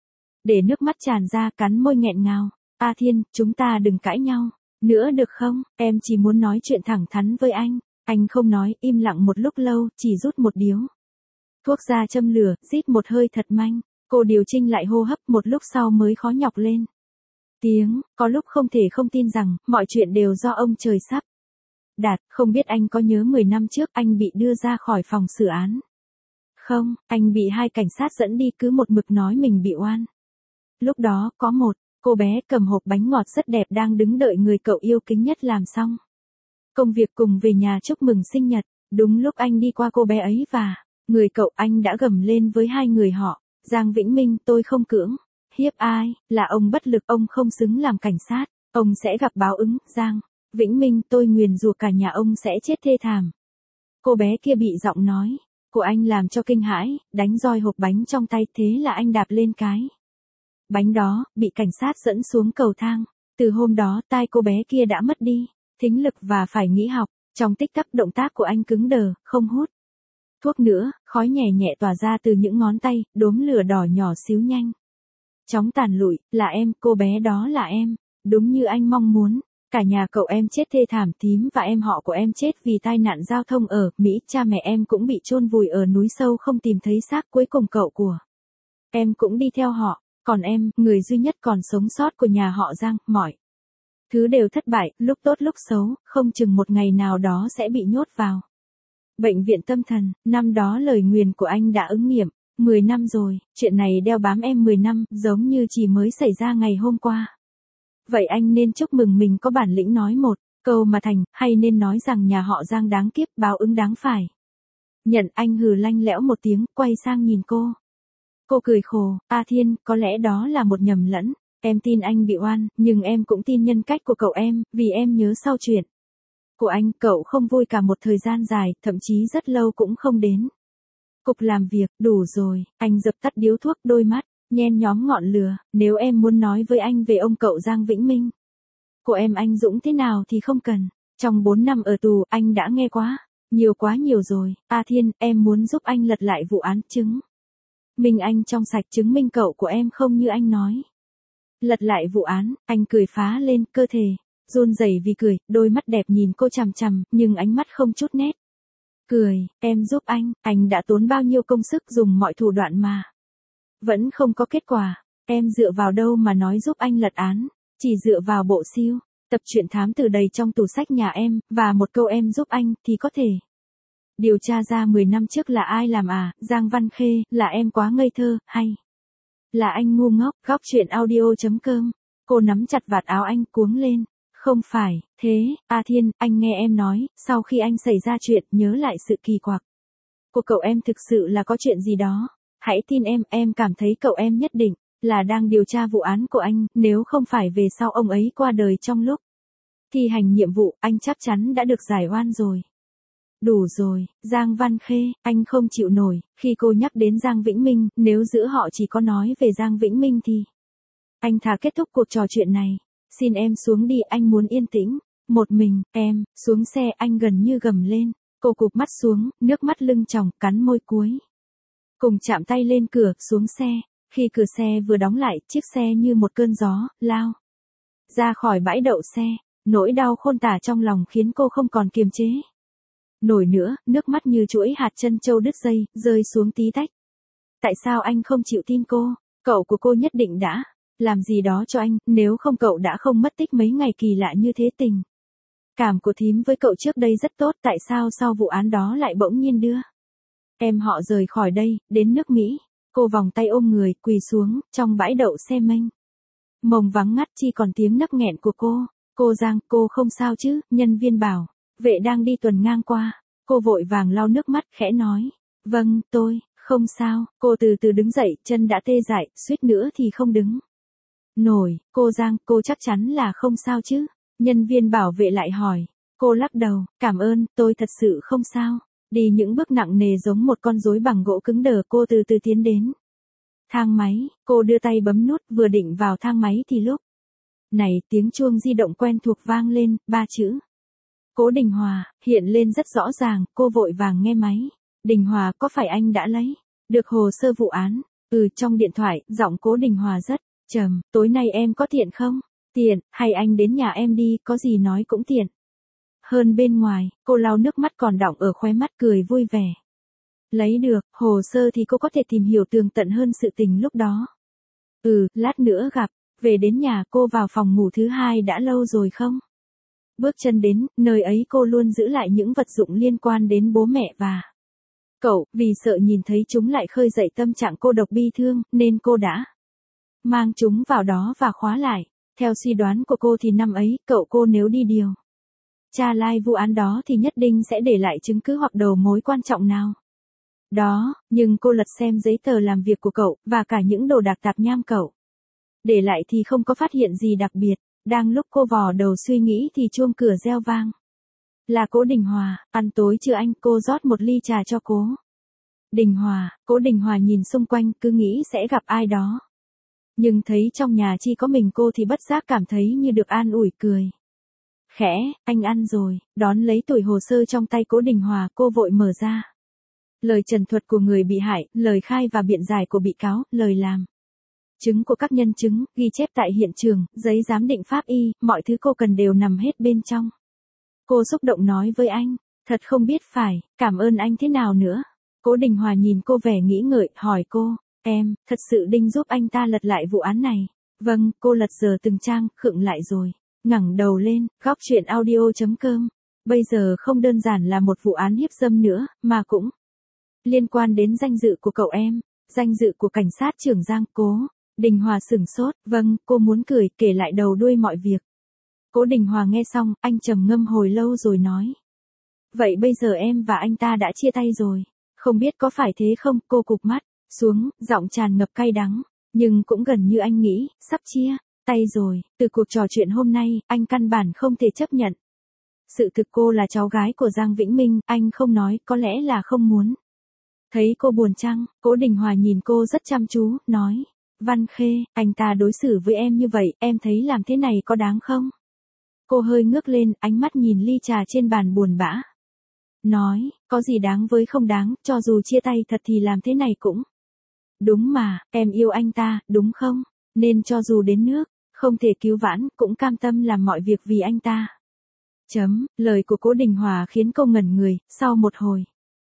A: Để nước mắt tràn ra, cắn môi nghẹn ngào. A Thiên, chúng ta đừng cãi nhau nữa được không? Em chỉ muốn nói chuyện thẳng thắn với anh. Anh không nói, im lặng một lúc lâu, chỉ rút một điếu thuốc ra châm lửa, rít một hơi thật manh. Cô điều chỉnh lại hô hấp, một lúc sau mới khó nhọc lên tiếng, có lúc không thể không tin rằng mọi chuyện đều do ông trời sắp đặt. Không biết anh có nhớ mười năm trước anh bị đưa ra khỏi phòng xử án không? Anh bị hai cảnh sát dẫn đi, cứ một mực nói mình bị oan. Lúc đó có một cô bé cầm hộp bánh ngọt rất đẹp đang đứng đợi người cậu yêu kính nhất làm xong công việc cùng về nhà chúc mừng sinh nhật. Đúng lúc anh đi qua cô bé ấy và người cậu, anh đã gầm lên với hai người họ. Giang Vĩnh Minh, tôi không cưỡng hiếp ai, là ông bất lực, ông không xứng làm cảnh sát, ông sẽ gặp báo ứng. Giang Vĩnh Minh, tôi nguyền rủa cả nhà ông sẽ chết thê thảm. Cô bé kia bị giọng nói của anh làm cho kinh hãi, đánh roi hộp bánh trong tay, thế là anh đạp lên cái bánh đó, bị cảnh sát dẫn xuống cầu thang. Từ hôm đó tai cô bé kia đã mất đi thính lực và phải nghỉ học. Trong tích tắc động tác của anh cứng đờ, không hút thuốc nữa, khói nhẹ nhẹ tỏa ra từ những ngón tay, đốm lửa đỏ nhỏ xíu nhanh chóng tàn lụi. Là em, cô bé đó là em, đúng như anh mong muốn. Cả nhà cậu em chết thê thảm, thím và em họ của em chết vì tai nạn giao thông ở Mỹ, cha mẹ em cũng bị chôn vùi ở núi sâu không tìm thấy xác, cuối cùng cậu của em cũng đi theo họ, còn em, người duy nhất còn sống sót của nhà họ Giang, mọi thứ đều thất bại, lúc tốt lúc xấu, không chừng một ngày nào đó sẽ bị nhốt vào bệnh viện tâm thần. Năm đó lời nguyền của anh đã ứng nghiệm. mười năm rồi, chuyện này đeo bám em mười năm, giống như chỉ mới xảy ra ngày hôm qua. Vậy anh nên chúc mừng mình có bản lĩnh nói một câu mà thành, hay nên nói rằng nhà họ Giang đáng kiếp, báo ứng đáng phải nhận. Anh hừ lanh lẽo một tiếng, quay sang nhìn cô. Cô cười khổ. A Thiên, có lẽ đó là một nhầm lẫn. Em tin anh bị oan, nhưng em cũng tin nhân cách của cậu em, vì em nhớ sau chuyện của anh, cậu không vui cả một thời gian dài, thậm chí rất lâu cũng không đến cục làm việc. Đủ rồi. Anh dập tắt điếu thuốc, đôi mắt nhen nhóm ngọn lửa. Nếu em muốn nói với anh về ông cậu Giang Vĩnh Minh của em anh Dũng thế nào thì không cần. Trong bốn năm ở tù, anh đã nghe quá nhiều quá nhiều rồi. A Thiên, em muốn giúp anh lật lại vụ án, chứng minh anh trong sạch, chứng minh cậu của em không như anh nói. Lật lại vụ án, anh cười phá lên, cơ thể run rẩy vì cười, đôi mắt đẹp nhìn cô chằm chằm, nhưng ánh mắt không chút nét cười. Em giúp anh, anh đã tốn bao nhiêu công sức dùng mọi thủ đoạn mà vẫn không có kết quả. Em dựa vào đâu mà nói giúp anh lật án, chỉ dựa vào bộ siêu tập truyện thám tử đầy trong tủ sách nhà em, và một câu em giúp anh thì có thể điều tra ra mười năm trước là ai làm à? Giang Văn Khê, là em quá ngây thơ, hay là anh ngu ngốc? Góc truyện audio chấm com. Cô nắm chặt vạt áo anh, cuống lên. Không phải, thế, A Thiên, anh nghe em nói, sau khi anh xảy ra chuyện, nhớ lại sự kỳ quặc của cậu em, thực sự là có chuyện gì đó. Hãy tin em, em cảm thấy cậu em nhất định là đang điều tra vụ án của anh, nếu không phải về sau ông ấy qua đời trong lúc thi hành nhiệm vụ, anh chắc chắn đã được giải oan rồi. Đủ rồi, Giang Văn Khê, anh không chịu nổi, khi cô nhắc đến Giang Vĩnh Minh, nếu giữa họ chỉ có nói về Giang Vĩnh Minh thì anh thà kết thúc cuộc trò chuyện này. Xin em xuống đi, anh muốn yên tĩnh. Một mình, em, xuống xe, anh gần như gầm lên. Cô cụp mắt xuống, nước mắt lưng tròng, cắn môi cuối cùng chạm tay lên cửa, xuống xe. Khi cửa xe vừa đóng lại, chiếc xe như một cơn gió, lao ra khỏi bãi đậu xe. Nỗi đau khôn tả trong lòng khiến cô không còn kiềm chế nổi nữa, nước mắt như chuỗi hạt trân châu đứt dây, rơi xuống tí tách. Tại sao anh không chịu tin cô? Cậu của cô nhất định đã làm gì đó cho anh, nếu không cậu đã không mất tích mấy ngày kỳ lạ như thế. Tình cảm của thím với cậu trước đây rất tốt, tại sao sau vụ án đó lại bỗng nhiên đưa em họ rời khỏi đây, đến nước Mỹ? Cô vòng tay ôm người, quỳ xuống, trong bãi đậu xe mênh mông vắng ngắt, chỉ còn tiếng nấc nghẹn của cô. Cô Giang, cô không sao chứ? Nhân viên bảo vệ đang đi tuần ngang qua. Cô vội vàng lau nước mắt, khẽ nói, vâng, tôi không sao. Cô từ từ đứng dậy, chân đã tê dại, suýt nữa thì không đứng nổi. Cô Giang, cô chắc chắn là không sao chứ? Nhân viên bảo vệ lại hỏi. Cô lắc đầu, cảm ơn, tôi thật sự không sao. Đi những bước nặng nề giống một con rối bằng gỗ cứng đờ, cô từ từ tiến đến thang máy. Cô đưa tay bấm nút, vừa định vào thang máy thì lúc này tiếng chuông di động quen thuộc vang lên, ba chữ Cố Đình Hòa hiện lên rất rõ ràng. Cô vội vàng nghe máy. Đình Hòa, có phải anh đã lấy được hồ sơ vụ án? Ừ, trong điện thoại, giọng Cố Đình Hòa rất trầm. Tối nay em có tiện không? Tiện, hay anh đến nhà em đi, có gì nói cũng tiện hơn bên ngoài. Cô lau nước mắt còn đọng ở khóe mắt, cười vui vẻ. Lấy được hồ sơ thì cô có thể tìm hiểu tường tận hơn sự tình lúc đó. Ừ, lát nữa gặp. Về đến nhà, cô vào phòng ngủ thứ hai đã lâu rồi không? Bước chân đến, nơi ấy cô luôn giữ lại những vật dụng liên quan đến bố mẹ và cậu, vì sợ nhìn thấy chúng lại khơi dậy tâm trạng cô độc bi thương, nên cô đã mang chúng vào đó và khóa lại. Theo suy đoán của cô thì năm ấy, cậu cô nếu đi điều tra lai vụ án đó thì nhất định sẽ để lại chứng cứ hoặc đầu mối quan trọng nào đó, nhưng cô lật xem giấy tờ làm việc của cậu, và cả những đồ đạc tạp nham cậu để lại thì không có phát hiện gì đặc biệt. Đang lúc cô vò đầu suy nghĩ thì chuông cửa reo vang. Là Cố Đình Hòa. Ăn tối chưa anh? Cô rót một ly trà cho Cố Đình Hòa. Cố Đình Hòa nhìn xung quanh, cứ nghĩ sẽ gặp ai đó, nhưng thấy trong nhà chỉ có mình cô thì bất giác cảm thấy như được an ủi, cười khẽ. Anh ăn rồi. Đón lấy tủi hồ sơ trong tay Cố Đình Hòa, cô vội mở ra lời trần thuật của người bị hại, lời khai và biện giải của bị cáo, lời làm chứng của các nhân chứng, ghi chép tại hiện trường, giấy giám định pháp y, mọi thứ cô cần đều nằm hết bên trong. Cô xúc động nói với anh, thật không biết phải cảm ơn anh thế nào nữa. Cố Đình Hòa nhìn cô vẻ nghĩ ngợi, hỏi cô, em, thật sự định giúp anh ta lật lại vụ án này? Vâng, cô lật giờ từng trang, khựng lại rồi ngẩng đầu lên. Góc truyện audio chấm com. Bây giờ không đơn giản là một vụ án hiếp dâm nữa, mà cũng liên quan đến danh dự của cậu em, danh dự của cảnh sát trưởng Giang. Cố Đình Hòa sửng sốt, vâng, cô muốn cười, kể lại đầu đuôi mọi việc. Cố Đình Hòa nghe xong, anh trầm ngâm hồi lâu rồi nói. Vậy bây giờ em và anh ta đã chia tay rồi, không biết có phải thế không? Cô cụp mắt xuống, giọng tràn ngập cay đắng, nhưng cũng gần như anh nghĩ, sắp chia tay rồi. Từ cuộc trò chuyện hôm nay, anh căn bản không thể chấp nhận sự thực cô là cháu gái của Giang Vĩnh Minh. Anh không nói, có lẽ là không muốn thấy cô buồn chăng? Cố Đình Hòa nhìn cô rất chăm chú, nói. Văn Khê, anh ta đối xử với em như vậy, em thấy làm thế này có đáng không? Cô hơi ngước lên, ánh mắt nhìn ly trà trên bàn buồn bã. Nói, có gì đáng với không đáng, cho dù chia tay thật thì làm thế này cũng đúng mà, em yêu anh ta, đúng không? Nên cho dù đến nước, không thể cứu vãn, cũng cam tâm làm mọi việc vì anh ta. Chấm, lời của Cố Đình Hòa khiến cô ngẩn người, sau một hồi.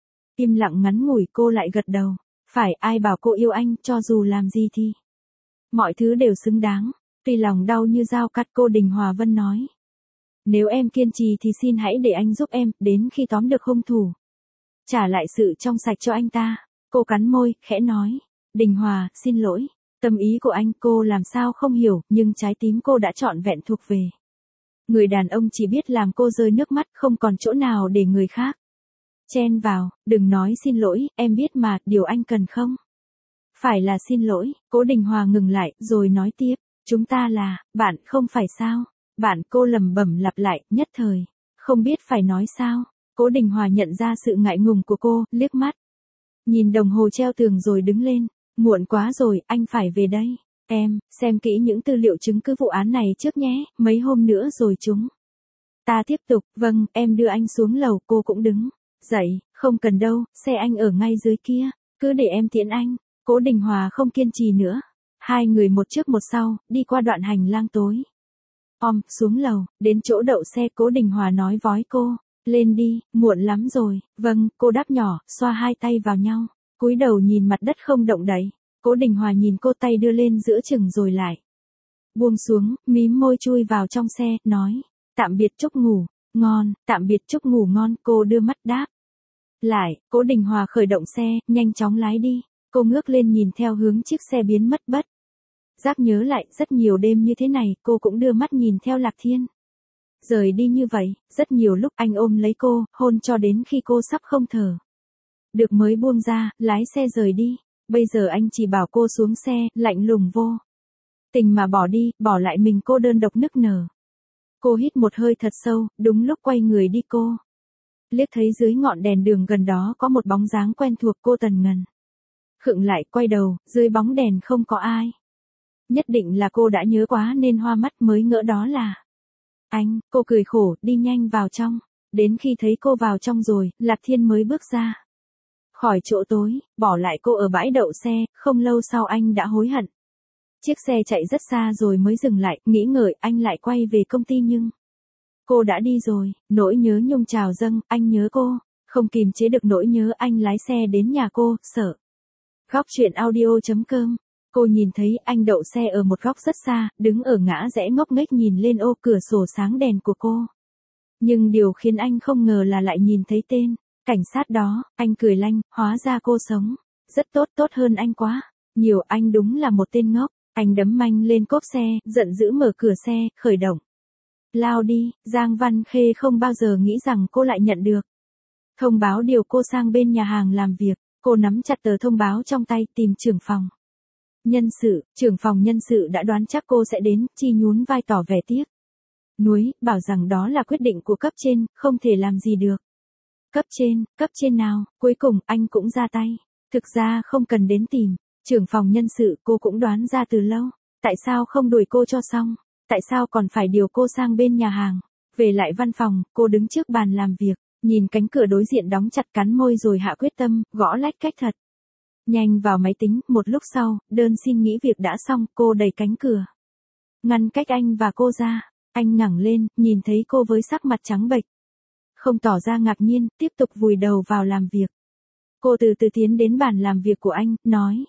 A: Im lặng ngắn ngủi cô lại gật đầu. Phải, ai bảo cô yêu anh, cho dù làm gì thì. Mọi thứ đều xứng đáng. Tuy lòng đau như dao cắt, cô Đình Hòa Vân nói. Nếu em kiên trì thì xin hãy để anh giúp em, đến khi tóm được hung thủ. Trả lại sự trong sạch cho anh ta. Cô cắn môi, khẽ nói. Đình Hòa, xin lỗi. Tâm ý của anh cô làm sao không hiểu, nhưng trái tim cô đã trọn vẹn thuộc về. Người đàn ông chỉ biết làm cô rơi nước mắt, không còn chỗ nào để người khác chen vào. Đừng nói xin lỗi, em biết mà, điều anh cần không phải là xin lỗi. Cố Đình Hòa ngừng lại, rồi nói tiếp. Chúng ta là bạn, không phải sao? Bạn, cô lẩm bẩm lặp lại, nhất thời không biết phải nói sao. Cố Đình Hòa nhận ra sự ngại ngùng của cô, liếc mắt nhìn đồng hồ treo tường rồi đứng lên. Muộn quá rồi, anh phải về đây. Em, xem kỹ những tư liệu chứng cứ vụ án này trước nhé, mấy hôm nữa rồi chúng ta tiếp tục. Vâng, em đưa anh xuống lầu. Cô cũng đứng dậy. Không cần đâu, xe anh ở ngay dưới kia, cứ để em tiễn anh. Cố Đình Hòa không kiên trì nữa. Hai người một trước một sau, đi qua đoạn hành lang tối om, xuống lầu, đến chỗ đậu xe. Cố Đình Hòa nói vói cô. Lên đi, muộn lắm rồi. Vâng, cô đáp nhỏ, xoa hai tay vào nhau, cúi đầu nhìn mặt đất không động đậy. Cố Đình Hòa nhìn cô, tay đưa lên giữa chừng rồi lại buông xuống, mím môi chui vào trong xe, nói. Tạm biệt, chúc ngủ ngon. Tạm biệt, chúc ngủ ngon. Cô đưa mắt đáp lại. Cố Đình Hòa khởi động xe, nhanh chóng lái đi. Cô ngước lên nhìn theo hướng chiếc xe biến mất bất giác nhớ lại, rất nhiều đêm như thế này, cô cũng đưa mắt nhìn theo Lạc Thiên rời đi như vậy. Rất nhiều lúc anh ôm lấy cô, hôn cho đến khi cô sắp không thở được mới buông ra, lái xe rời đi. Bây giờ anh chỉ bảo cô xuống xe, lạnh lùng vô tình mà bỏ đi, bỏ lại mình cô đơn độc nức nở. Cô hít một hơi thật sâu, đúng lúc quay người đi cô liếc thấy dưới ngọn đèn đường gần đó có một bóng dáng quen thuộc. Cô tần ngần khựng lại, quay đầu, dưới bóng đèn không có ai. Nhất định là cô đã nhớ quá nên hoa mắt, mới ngỡ đó là anh. Cô cười khổ, đi nhanh vào trong. Đến khi thấy cô vào trong rồi, Lạc Thiên mới bước ra khỏi chỗ tối, bỏ lại cô ở bãi đậu xe. Không lâu sau anh đã hối hận. Chiếc xe chạy rất xa rồi mới dừng lại, nghĩ ngợi, anh lại quay về công ty nhưng cô đã đi rồi. Nỗi nhớ nhung trào dâng, anh nhớ cô, không kìm chế được nỗi nhớ. Anh lái xe đến nhà cô, sợ. Góc truyện audio chấm com. Cô nhìn thấy anh đậu xe ở một góc rất xa, đứng ở ngã rẽ ngốc nghếch nhìn lên ô cửa sổ sáng đèn của cô. Nhưng điều khiến anh không ngờ là lại nhìn thấy tên cảnh sát đó. Anh cười lanh, hóa ra cô sống rất tốt, tốt hơn anh quá nhiều. Anh đúng là một tên ngốc. Anh đấm mạnh lên cốp xe, giận dữ mở cửa xe, khởi động lao đi. Giang Văn Khê không bao giờ nghĩ rằng cô lại nhận được thông báo điều cô sang bên nhà hàng làm việc. Cô nắm chặt tờ thông báo trong tay, tìm trưởng phòng nhân sự. Trưởng phòng nhân sự đã đoán chắc cô sẽ đến, chi nhún vai tỏ vẻ tiếc nuối, bảo rằng đó là quyết định của cấp trên, không thể làm gì được. Cấp trên, cấp trên nào? Cuối cùng anh cũng ra tay. Thực ra không cần đến tìm trưởng phòng nhân sự, cô cũng đoán ra từ lâu. Tại sao không đuổi cô cho xong? Tại sao còn phải điều cô sang bên nhà hàng? Về lại văn phòng, cô đứng trước bàn làm việc, nhìn cánh cửa đối diện đóng chặt, cắn môi rồi hạ quyết tâm, gõ lách cách thật nhanh vào máy tính. Một lúc sau, đơn xin nghỉ việc đã xong. Cô đẩy cánh cửa ngăn cách anh và cô ra. Anh ngẩng lên, nhìn thấy cô với sắc mặt trắng bệch, không tỏ ra ngạc nhiên, tiếp tục vùi đầu vào làm việc. Cô từ từ tiến đến bàn làm việc của anh, nói.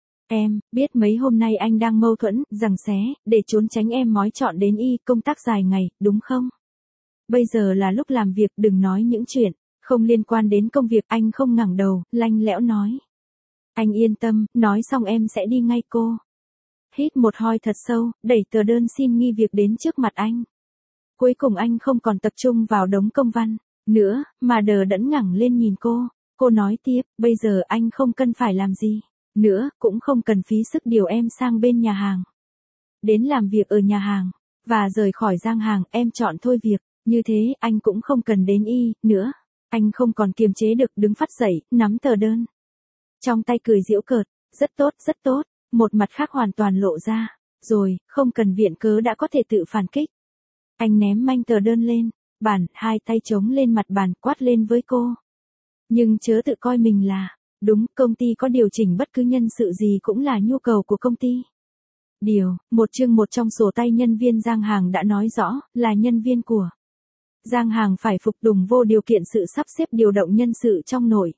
A: Em, biết mấy hôm nay anh đang mâu thuẫn, giằng xé, để trốn tránh em mói chọn đến y công tác dài ngày, đúng không? Bây giờ là lúc làm việc, đừng nói những chuyện không liên quan đến công việc. Anh không ngẩng đầu, lanh lẽo nói. Anh yên tâm, nói xong em sẽ đi ngay. Cô hít một hơi thật sâu, đẩy tờ đơn xin nghỉ việc đến trước mặt anh. Cuối cùng anh không còn tập trung vào đống công văn nữa, mà đờ đẫn ngẩng lên nhìn cô. Cô nói tiếp, bây giờ anh không cần phải làm gì nữa, cũng không cần phí sức điều em sang bên nhà hàng, đến làm việc ở nhà hàng, và rời khỏi Giang Hàng. Em chọn thôi việc, như thế anh cũng không cần đến y nữa. Anh không còn kiềm chế được, đứng phắt dậy, nắm tờ đơn trong tay, cười giễu cợt. Rất tốt, rất tốt. Một mặt khác hoàn toàn lộ ra. Rồi, không cần viện cớ đã có thể tự phản kích. Anh ném manh tờ đơn lên bàn, hai tay chống lên mặt bàn, quát lên với cô. Nhưng chớ tự coi mình là đúng, công ty có điều chỉnh bất cứ nhân sự gì cũng là nhu cầu của công ty. Điều, một chương một trong sổ tay nhân viên Giang Hàng đã nói rõ, là nhân viên của Giang Hàng phải phục tùng vô điều kiện sự sắp xếp điều động nhân sự trong nội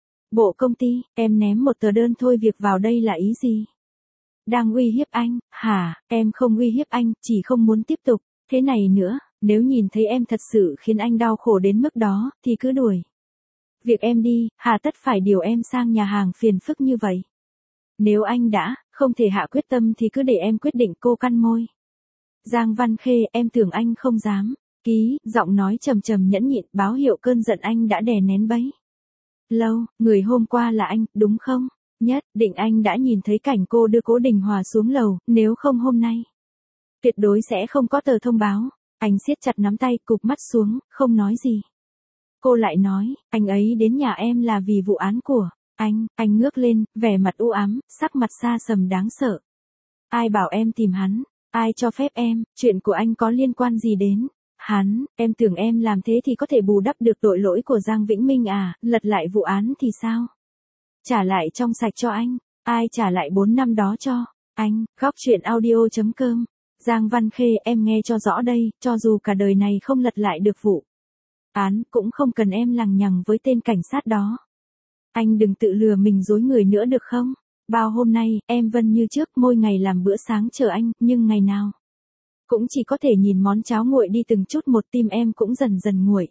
A: bộ công ty. Em ném một tờ đơn thôi việc vào đây là ý gì? Đang uy hiếp anh, hả? Em không uy hiếp anh, chỉ không muốn tiếp tục. Thế này nữa, nếu nhìn thấy em thật sự khiến anh đau khổ đến mức đó, thì cứ đuổi việc em đi, hà tất phải điều em sang nhà hàng phiền phức như vậy. Nếu anh đã không thể hạ quyết tâm thì cứ để em quyết định. Cô cắn môi. Giang Văn Khê, em tưởng anh không dám ký, giọng nói trầm trầm nhẫn nhịn, báo hiệu cơn giận anh đã đè nén bấy lâu. Người hôm qua là anh, đúng không? Nhất định anh đã nhìn thấy cảnh cô đưa Cố Đình Hòa xuống lầu, nếu không hôm nay tuyệt đối sẽ không có tờ thông báo. Anh siết chặt nắm tay, cụp mắt xuống, không nói gì. Cô lại nói, anh ấy đến nhà em là vì vụ án của anh. Anh ngước lên, vẻ mặt u ám, sắc mặt xa sầm đáng sợ. Ai bảo em tìm hắn? Ai cho phép em? Chuyện của anh có liên quan gì đến hắn? Em tưởng em làm thế thì có thể bù đắp được tội lỗi của Giang Vĩnh Minh à? Lật lại vụ án thì sao? Trả lại trong sạch cho anh. Ai trả lại bốn năm đó cho anh? Góc truyện audio chấm com. Giang Văn Khê, em nghe cho rõ đây, cho dù cả đời này không lật lại được vụ án, cũng không cần em lằng nhằng với tên cảnh sát đó. Anh đừng tự lừa mình dối người nữa được không? Bao hôm nay, em vẫn như trước, mỗi ngày làm bữa sáng chờ anh, nhưng ngày nào cũng chỉ có thể nhìn món cháo nguội đi từng chút một, tim em cũng dần dần nguội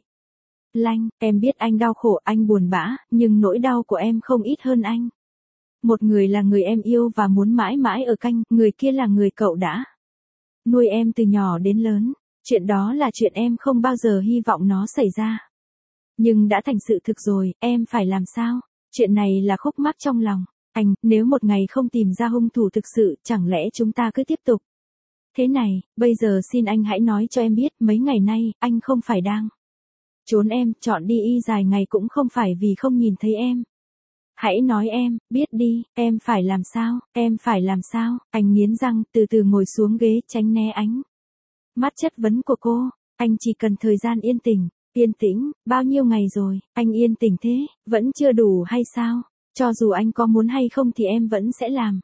A: lanh. Em biết anh đau khổ, anh buồn bã, nhưng nỗi đau của em không ít hơn anh. Một người là người em yêu và muốn mãi mãi ở cạnh, người kia là người cậu đã nuôi em từ nhỏ đến lớn. Chuyện đó là chuyện em không bao giờ hy vọng nó xảy ra. Nhưng đã thành sự thực rồi, em phải làm sao? Chuyện này là khúc mắc trong lòng anh, nếu một ngày không tìm ra hung thủ thực sự, chẳng lẽ chúng ta cứ tiếp tục thế này? Bây giờ xin anh hãy nói cho em biết, mấy ngày nay, anh không phải đang trốn em, chọn đi y dài ngày cũng không phải vì không nhìn thấy em. Hãy nói em, biết đi, em phải làm sao, em phải làm sao? Anh nghiến răng, từ từ ngồi xuống ghế, tránh né ánh mắt chất vấn của cô. Anh chỉ cần thời gian yên tĩnh. Yên tĩnh, bao nhiêu ngày rồi, anh yên tĩnh thế, vẫn chưa đủ hay sao? Cho dù anh có muốn hay không thì em vẫn sẽ làm.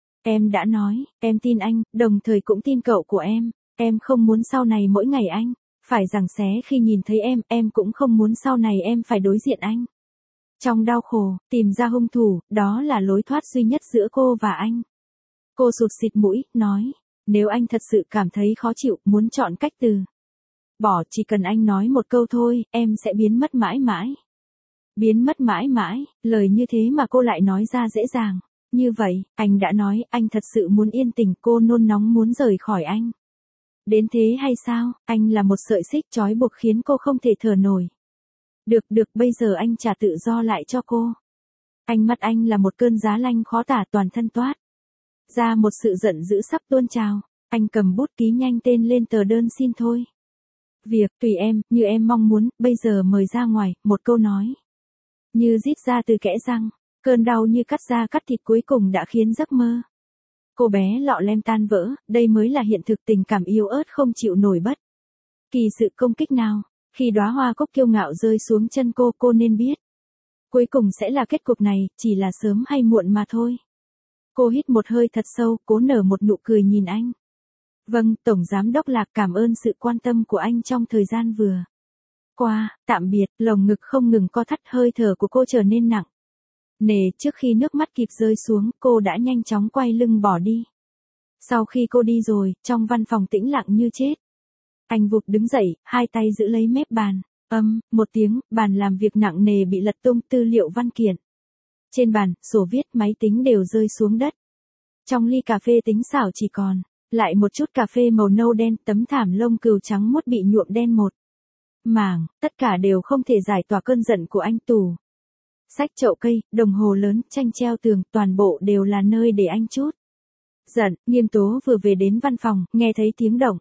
A: Em đã nói, em tin anh, đồng thời cũng tin cậu của em. Em không muốn sau này mỗi ngày anh phải giằng xé khi nhìn thấy em, em cũng không muốn sau này em phải đối diện anh trong đau khổ. Tìm ra hung thủ, đó là lối thoát duy nhất giữa cô và anh. Cô sụt xịt mũi, nói, nếu anh thật sự cảm thấy khó chịu, muốn chọn cách từ bỏ, chỉ cần anh nói một câu thôi, em sẽ biến mất mãi mãi. Biến mất mãi mãi, lời như thế mà cô lại nói ra dễ dàng. Như vậy, anh đã nói, anh thật sự muốn yên tĩnh. Cô nôn nóng muốn rời khỏi anh. Đến thế hay sao? Anh là một sợi xích trói buộc khiến cô không thể thở nổi. Được, được, bây giờ anh trả tự do lại cho cô. Ánh mắt anh là một cơn giá lạnh khó tả, toàn thân toát ra một sự giận dữ sắp tuôn trào. Anh cầm bút ký nhanh tên lên tờ đơn xin thôi việc. Tùy em, như em mong muốn, bây giờ mời ra ngoài. Một câu nói như rít ra từ kẽ răng. Cơn đau như cắt da cắt thịt cuối cùng đã khiến giấc mơ cô bé lọ lem tan vỡ. Đây mới là hiện thực, tình cảm yếu ớt không chịu nổi bất kỳ sự công kích nào. Khi đóa hoa cúc kiêu ngạo rơi xuống chân cô, cô nên biết cuối cùng sẽ là kết cục này, chỉ là sớm hay muộn mà thôi. Cô hít một hơi thật sâu, cố nở một nụ cười nhìn anh. Vâng, Tổng Giám đốc Lạc, cảm ơn sự quan tâm của anh trong thời gian vừa qua. Tạm biệt. Lồng ngực không ngừng co thắt, hơi thở của cô trở nên nặng nề. Trước khi nước mắt kịp rơi xuống, cô đã nhanh chóng quay lưng bỏ đi. Sau khi cô đi rồi, trong văn phòng tĩnh lặng như chết. Anh vụt đứng dậy, hai tay giữ lấy mép bàn. Âm, một tiếng, bàn làm việc nặng nề bị lật tung, tư liệu văn kiện trên bàn, sổ viết, máy tính đều rơi xuống đất. Trong ly cà phê tính xảo chỉ còn lại một chút cà phê màu nâu đen, tấm thảm lông cừu trắng muốt bị nhuộm đen một mảng, tất cả đều không thể giải tỏa cơn giận của anh. Tủ sách, chậu cây, đồng hồ lớn, tranh treo tường, toàn bộ đều là nơi để anh chút giận. Nghiêm Tố vừa về đến văn phòng, nghe thấy tiếng động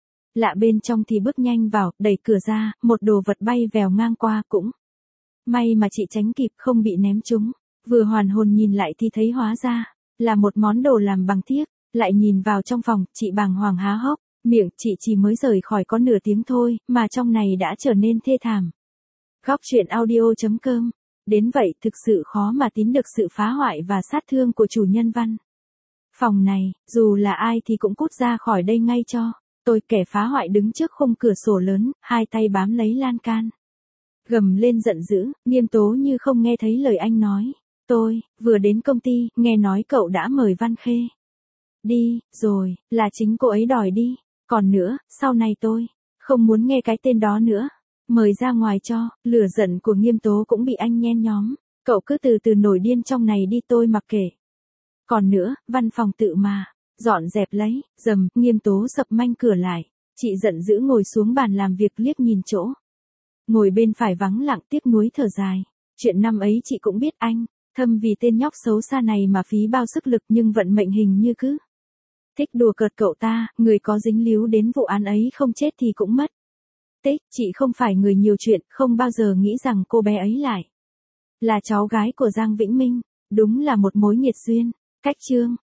A: lạ bên trong thì bước nhanh vào, đẩy cửa ra, một đồ vật bay vèo ngang qua. Cũng may mà chị tránh kịp, không bị ném trúng. Vừa hoàn hồn nhìn lại thì thấy hóa ra là một món đồ làm bằng thiếc. Lại nhìn vào trong phòng, chị bàng hoàng há hốc miệng. Chị chỉ mới rời khỏi có nửa tiếng thôi, mà trong này đã trở nên thê thảm. Góc truyện audio chấm com. Đến vậy, thực sự khó mà tin được sự phá hoại và sát thương của chủ nhân văn Phòng này, dù là ai thì cũng cút ra khỏi đây ngay cho. Tôi kẻ phá hoại đứng trước khung cửa sổ lớn, hai tay bám lấy lan can. Gầm lên giận dữ, Nghiêm Tố như không nghe thấy lời anh nói. Tôi, vừa đến công ty, nghe nói cậu đã mời Văn Khê. Đi, rồi, là chính cô ấy đòi đi. Còn nữa, sau này tôi, không muốn nghe cái tên đó nữa. Mời ra ngoài cho, lửa giận của Nghiêm Tố cũng bị anh nhen nhóm. Cậu cứ từ từ nổi điên trong này đi tôi mặc kệ. Còn nữa, văn phòng tự mà. Dọn dẹp lấy, dầm, Nghiêm Tố sập manh cửa lại. Chị giận dữ ngồi xuống bàn làm việc liếc nhìn chỗ. Ngồi bên phải vắng lặng tiếc nuối thở dài. Chuyện năm ấy chị cũng biết anh, thâm vì tên nhóc xấu xa này mà phí bao sức lực nhưng vận mệnh hình như cứ thích đùa cợt cậu ta, người có dính líu đến vụ án ấy không chết thì cũng mất. Tích, chị không phải người nhiều chuyện, không bao giờ nghĩ rằng cô bé ấy lại là cháu gái của Giang Vĩnh Minh, đúng là một mối nghiệt duyên. Cách chương